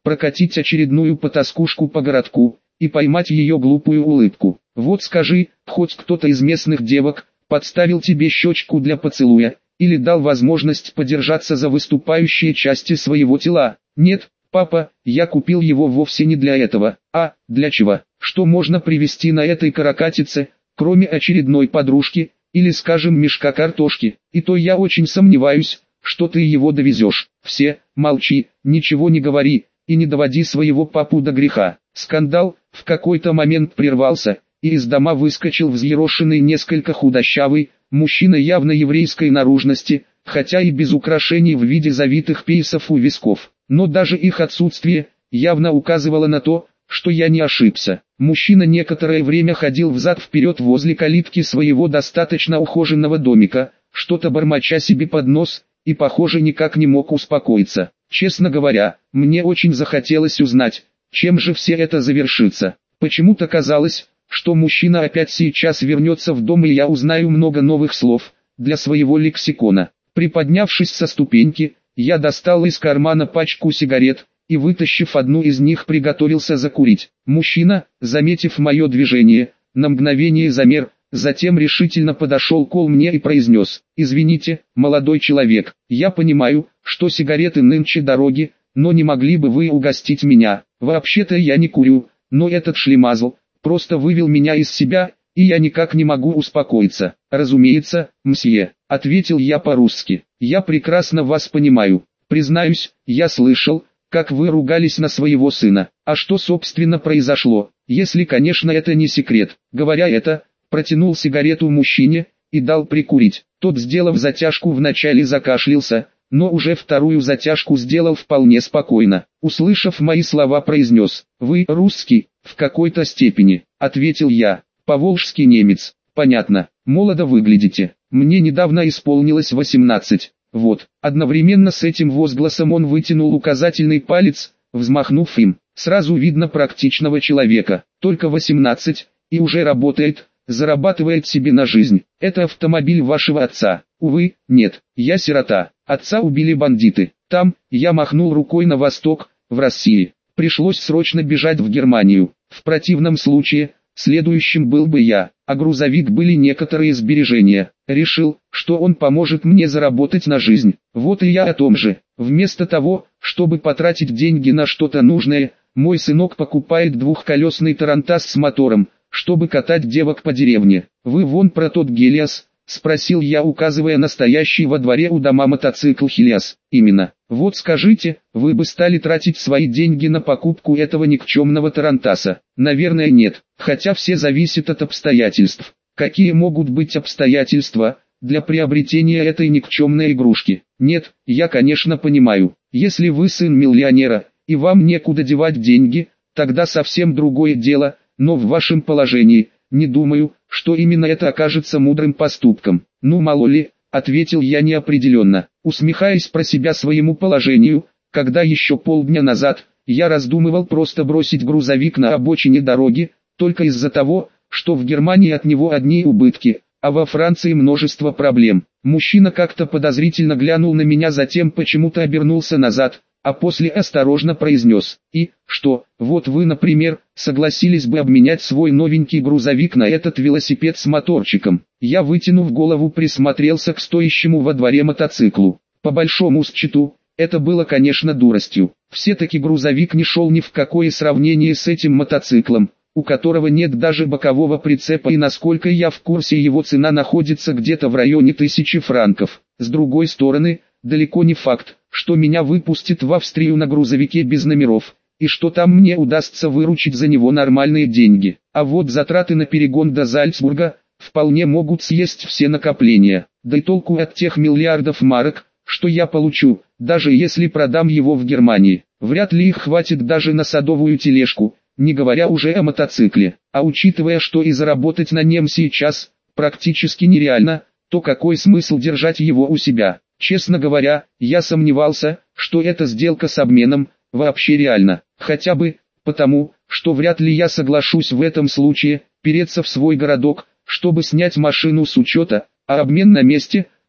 прокатить очередную потаскушку по городку и поймать ее глупую улыбку. Вот скажи, хоть кто-то из местных девок подставил тебе щечку для поцелуя или дал возможность подержаться за выступающие части своего тела? Нет, папа, я купил его вовсе не для этого. А для чего? Что можно привезти на этой каракатице, кроме очередной подружки или, скажем, мешка картошки? И то я очень сомневаюсь, что ты его довезешь. Все, молчи, ничего не говори и не доводи своего папу до греха. Скандал в какой-то момент прервался, и из дома выскочил взъерошенный, несколько худощавый мужчина явно еврейской наружности, хотя и без украшений в виде завитых пейсов у висков. Но даже их отсутствие явно указывало на то, что я не ошибся. Мужчина некоторое время ходил взад-вперед возле калитки своего достаточно ухоженного домика, что-то бормоча себе под нос, и, похоже, никак не мог успокоиться. Честно говоря, мне очень захотелось узнать, чем же все это завершится. Почему-то казалось, что мужчина опять сейчас вернется в дом, и я узнаю много новых слов для своего лексикона. Приподнявшись со ступеньки, я достал из кармана пачку сигарет и, вытащив одну из них, приготовился закурить. Мужчина, заметив мое движение, на мгновение замер, затем решительно подошел к мне и произнес: «Извините, молодой человек, я понимаю, что сигареты нынче дороги, но не могли бы вы угостить меня? Вообще-то я не курю, но этот шлемазл просто вывел меня из себя, и я никак не могу успокоиться». «Разумеется, мсье», — ответил я по-русски, — «я прекрасно вас понимаю. Признаюсь, я слышал, как вы ругались на своего сына. А что собственно произошло, если, конечно, это не секрет?» Говоря это, протянул сигарету мужчине и дал прикурить. Тот, сделав затяжку, вначале закашлялся, но уже вторую затяжку сделал вполне спокойно. Услышав мои слова, произнес: «Вы русский?» «В какой-то степени», — ответил я. «Поволжский немец». «Понятно. Молодо выглядите. Мне недавно исполнилось восемнадцать. Вот». Одновременно с этим возгласом он вытянул указательный палец, взмахнув им. Сразу видно практичного человека. Только восемнадцать, и уже работает, зарабатывает себе на жизнь. «Это автомобиль вашего отца?» «Увы, нет. Я сирота. Отца убили бандиты. Там», — я махнул рукой на восток, «в России. Пришлось срочно бежать в Германию. В противном случае, следующим был бы я, а грузовик были некоторые сбережения. Решил, что он поможет мне заработать на жизнь. Вот и я о том же. Вместо того, чтобы потратить деньги на что-то нужное, мой сынок покупает двухколесный тарантас с мотором, чтобы катать девок по деревне. Вы вон про тот Гелиас?» — спросил я, указывая на стоящий во дворе у дома мотоцикл Хелиас. «Именно. Вот скажите, вы бы стали тратить свои деньги на покупку этого никчемного тарантаса?» «Наверное, нет, хотя все зависит от обстоятельств». «Какие могут быть обстоятельства для приобретения этой никчемной игрушки?» «Нет, я, конечно, понимаю. Если вы сын миллионера, и вам некуда девать деньги, тогда совсем другое дело, но в вашем положении, не думаю, что именно это окажется мудрым поступком». «Ну мало ли», — ответил я неопределенно, усмехаясь про себя своему положению, когда еще полдня назад я раздумывал просто бросить грузовик на обочине дороги, только из-за того, что в Германии от него одни убытки, а во Франции множество проблем. Мужчина как-то подозрительно глянул на меня, затем почему-то обернулся назад, а после осторожно произнес: «И, что, вот вы, например, согласились бы обменять свой новенький грузовик на этот велосипед с моторчиком?» Я, вытянув голову, присмотрелся к стоящему во дворе мотоциклу. По большому счету, это было, конечно, дуростью. Все-таки грузовик не шел ни в какое сравнение с этим мотоциклом, у которого нет даже бокового прицепа, и, насколько я в курсе, его цена находится где-то в районе тысячи франков. С другой стороны, далеко не факт, что меня выпустят в Австрию на грузовике без номеров, и что там мне удастся выручить за него нормальные деньги. А вот затраты на перегон до Зальцбурга вполне могут съесть все накопления. Да и толку от тех миллиардов марок, что я получу, даже если продам его в Германии. Вряд ли их хватит даже на садовую тележку, не говоря уже о мотоцикле. А учитывая, что и заработать на нем сейчас практически нереально, то какой смысл держать его у себя? Честно говоря, я сомневался, что эта сделка с обменом вообще реальна. Хотя бы потому, что вряд ли я соглашусь в этом случае переться в свой городок, чтобы снять машину с учета, а обмен на месте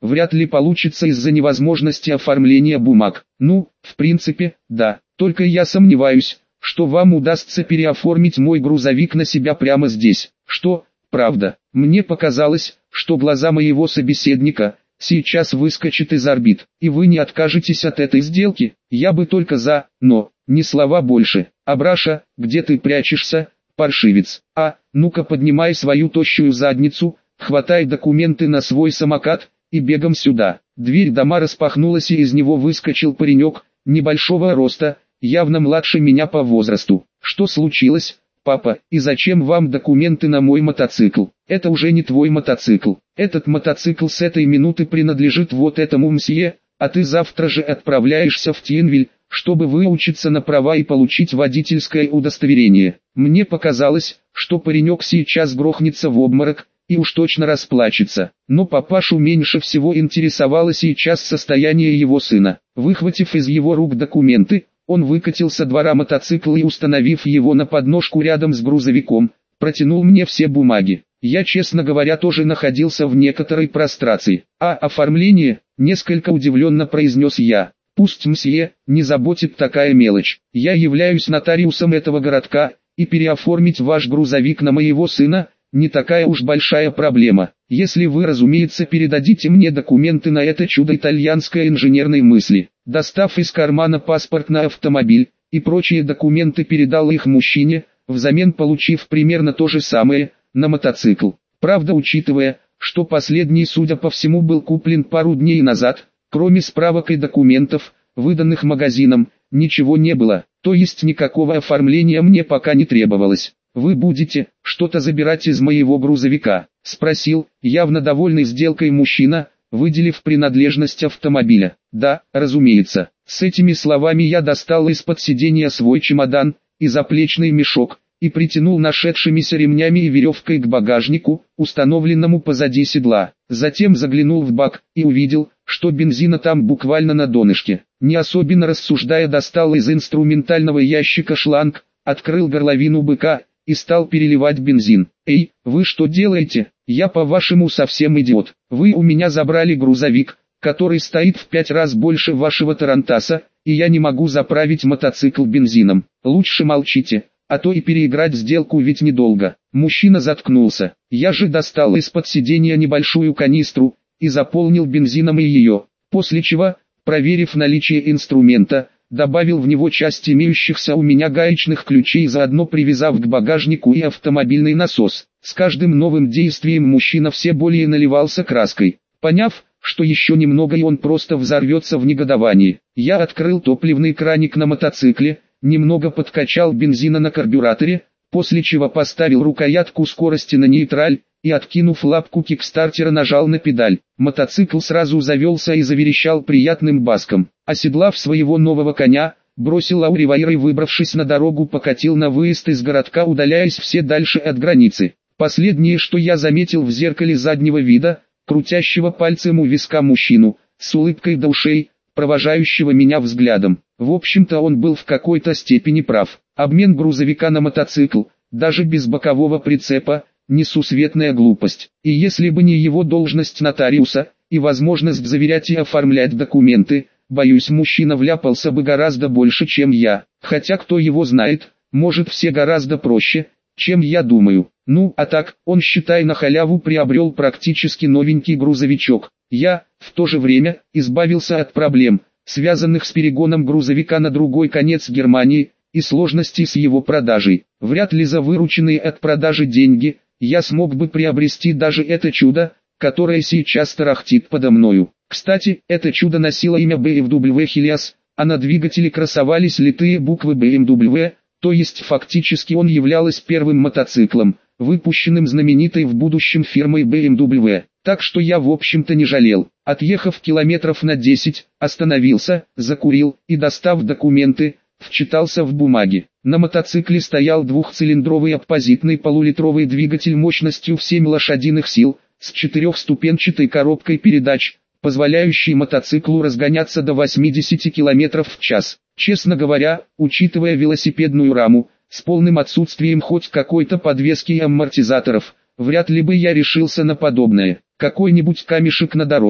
вряд ли получится из-за невозможности оформления бумаг. Ну, в принципе, да, только я сомневаюсь, что вам удастся переоформить мой грузовик на себя прямо здесь. Что, правда? Мне показалось, что глаза моего собеседника сейчас выскочат из орбит, и вы не откажетесь от этой сделки. Я бы только за, но, ни слова больше. Абраша, где ты прячешься, паршивец? А, ну-ка поднимай свою тощую задницу, хватай документы на свой самокат, и бегом сюда. Дверь дома распахнулась, и из него выскочил паренек, небольшого роста, явно младше меня по возрасту. Что случилось, папа, и зачем вам документы на мой мотоцикл? Это уже не твой мотоцикл. Этот мотоцикл с этой минуты принадлежит вот этому мсье, а ты завтра же отправляешься в Тьенвиль, чтобы выучиться на права и получить водительское удостоверение. Мне показалось, что паренек сейчас грохнется в обморок, и уж точно расплачется. Но папашу меньше всего интересовало сейчас состояние его сына. Выхватив из его рук документы, он выкатил со двора мотоцикл и, установив его на подножку рядом с грузовиком, протянул мне все бумаги. Я, честно говоря, тоже находился в некоторой прострации. А оформление, несколько удивленно произнес я. Пусть мсье не заботит такая мелочь. Я являюсь нотариусом этого городка, и переоформить ваш грузовик на моего сына не такая уж большая проблема. Если вы, разумеется, передадите мне документы на это чудо итальянской инженерной мысли. Достав из кармана паспорт на автомобиль и прочие документы, передал их мужчине, взамен получив примерно то же самое на мотоцикл. Правда, учитывая, что последний, судя по всему, был куплен пару дней назад, кроме справок и документов, выданных магазином, ничего не было, то есть никакого оформления мне пока не требовалось. «Вы будете что-то забирать из моего грузовика?» – спросил, явно довольный сделкой мужчина, выделив принадлежность автомобиля. «Да, разумеется». С этими словами я достал из-под сиденья свой чемодан и заплечный мешок, и притянул нашедшимися ремнями и веревкой к багажнику, установленному позади седла. Затем заглянул в бак и увидел, что бензина там буквально на донышке. Не особенно рассуждая, достал из инструментального ящика шланг, открыл горловину быка и стал переливать бензин. «Эй, вы что делаете? Я, по-вашему, совсем идиот. Вы у меня забрали грузовик, который стоит в пять раз больше вашего тарантаса, и я не могу заправить мотоцикл бензином. Лучше молчите, а то и переиграть сделку ведь недолго». Мужчина заткнулся. Я же достал из-под сиденья небольшую канистру и заполнил бензином и ее, после чего, проверив наличие инструмента, добавил в него часть имеющихся у меня гаечных ключей, заодно привязав к багажнику и автомобильный насос. С каждым новым действием мужчина все более наливался краской. Поняв, что еще немного и он просто взорвется в негодовании, я открыл топливный краник на мотоцикле, немного подкачал бензина на карбюраторе, после чего поставил рукоятку скорости на нейтраль, и, откинув лапку кикстартера, нажал на педаль. Мотоцикл сразу завелся и заверещал приятным баском. Оседлав своего нового коня, бросил ауревайр и, выбравшись на дорогу, покатил на выезд из городка, удаляясь все дальше от границы. Последнее, что я заметил в зеркале заднего вида, крутящего пальцем у виска мужчину, с улыбкой до ушей, провожающего меня взглядом. В общем-то, он был в какой-то степени прав. Обмен грузовика на мотоцикл, даже без бокового прицепа, несусветная глупость. И если бы не его должность нотариуса и возможность заверять и оформлять документы, боюсь, мужчина вляпался бы гораздо больше, чем я. Хотя кто его знает, может, все гораздо проще, чем я думаю. Ну, а так, он, считай, на халяву приобрел практически новенький грузовичок. Я, в то же время, избавился от проблем, связанных с перегоном грузовика на другой конец Германии, и сложностей с его продажей. Вряд ли за вырученные от продажи деньги я смог бы приобрести даже это чудо, которое сейчас тарахтит подо мною. Кстати, это чудо носило имя бэ эм дабл ю Helios, а на двигателе красовались литые буквы бэ эм дабл ю, то есть фактически он являлся первым мотоциклом, выпущенным знаменитой в будущем фирмой бэ эм дабл ю. Так что я, в общем-то, не жалел. Отъехав километров на десять, остановился, закурил и, достав документы, вчитался в бумаги. На мотоцикле стоял двухцилиндровый оппозитный полулитровый двигатель мощностью в семь лошадиных сил, с четырехступенчатой коробкой передач, позволяющей мотоциклу разгоняться до восьмидесяти километров в час. Честно говоря, учитывая велосипедную раму, с полным отсутствием хоть какой-то подвески и амортизаторов, вряд ли бы я решился на подобное. Какой-нибудь камешек на дороге,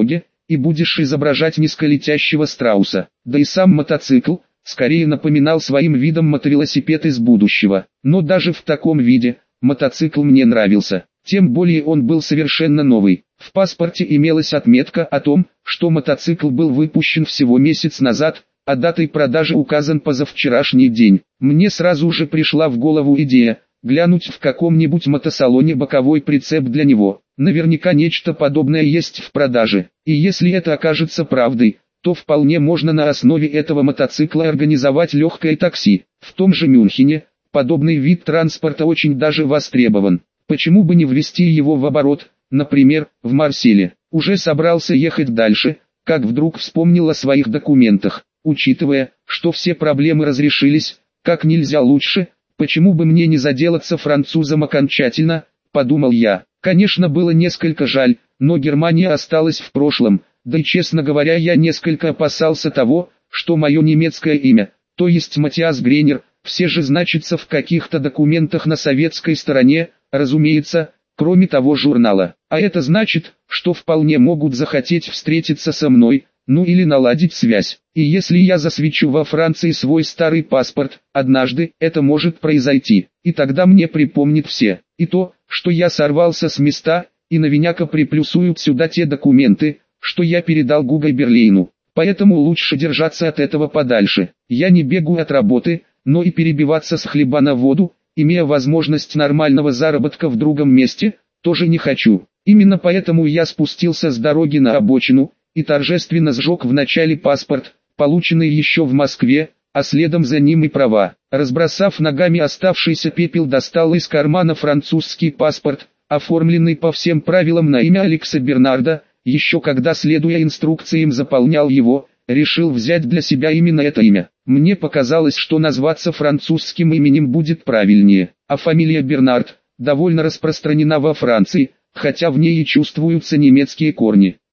и будешь изображать низколетящего страуса. Да и сам мотоцикл, скорее напоминал своим видом мотовелосипед из будущего. Но даже в таком виде, мотоцикл мне нравился. Тем более он был совершенно новый. В паспорте имелась отметка о том, что мотоцикл был выпущен всего месяц назад, а датой продажи указан позавчерашний день. Мне сразу же пришла в голову идея глянуть в каком-нибудь мотосалоне боковой прицеп для него. Наверняка нечто подобное есть в продаже. И если это окажется правдой, то вполне можно на основе этого мотоцикла организовать легкое такси. В том же Мюнхене подобный вид транспорта очень даже востребован. Почему бы не ввести его в оборот, например, в Марселе? Уже собрался ехать дальше, как вдруг вспомнил о своих документах. Учитывая, что все проблемы разрешились, как нельзя лучше, почему бы мне не заделаться французом окончательно, подумал я. Конечно, было несколько жаль, но Германия осталась в прошлом, да и честно говоря я несколько опасался того, что мое немецкое имя, то есть Матиас Грейнер, все же значится в каких-то документах на советской стороне, разумеется, кроме того журнала. А это значит, что вполне могут захотеть встретиться со мной, ну или наладить связь. И если я засвечу во Франции свой старый паспорт, однажды это может произойти. И тогда мне припомнит все. И то, что я сорвался с места, и наверняка приплюсуют сюда те документы, что я передал Гуго Берлейну. Поэтому лучше держаться от этого подальше. Я не бегу от работы, но и перебиваться с хлеба на воду, имея возможность нормального заработка в другом месте, тоже не хочу. Именно поэтому я спустился с дороги на обочину и торжественно сжег вначале паспорт, полученный еще в Москве, а следом за ним и права. Разбросав ногами оставшийся пепел, достал из кармана французский паспорт, оформленный по всем правилам на имя Алекса Бернарда. Еще когда, следуя инструкциям, заполнял его, решил взять для себя именно это имя. Мне показалось, что назваться французским именем будет правильнее, а фамилия Бернард довольно распространена во Франции, хотя в ней и чувствуются немецкие корни.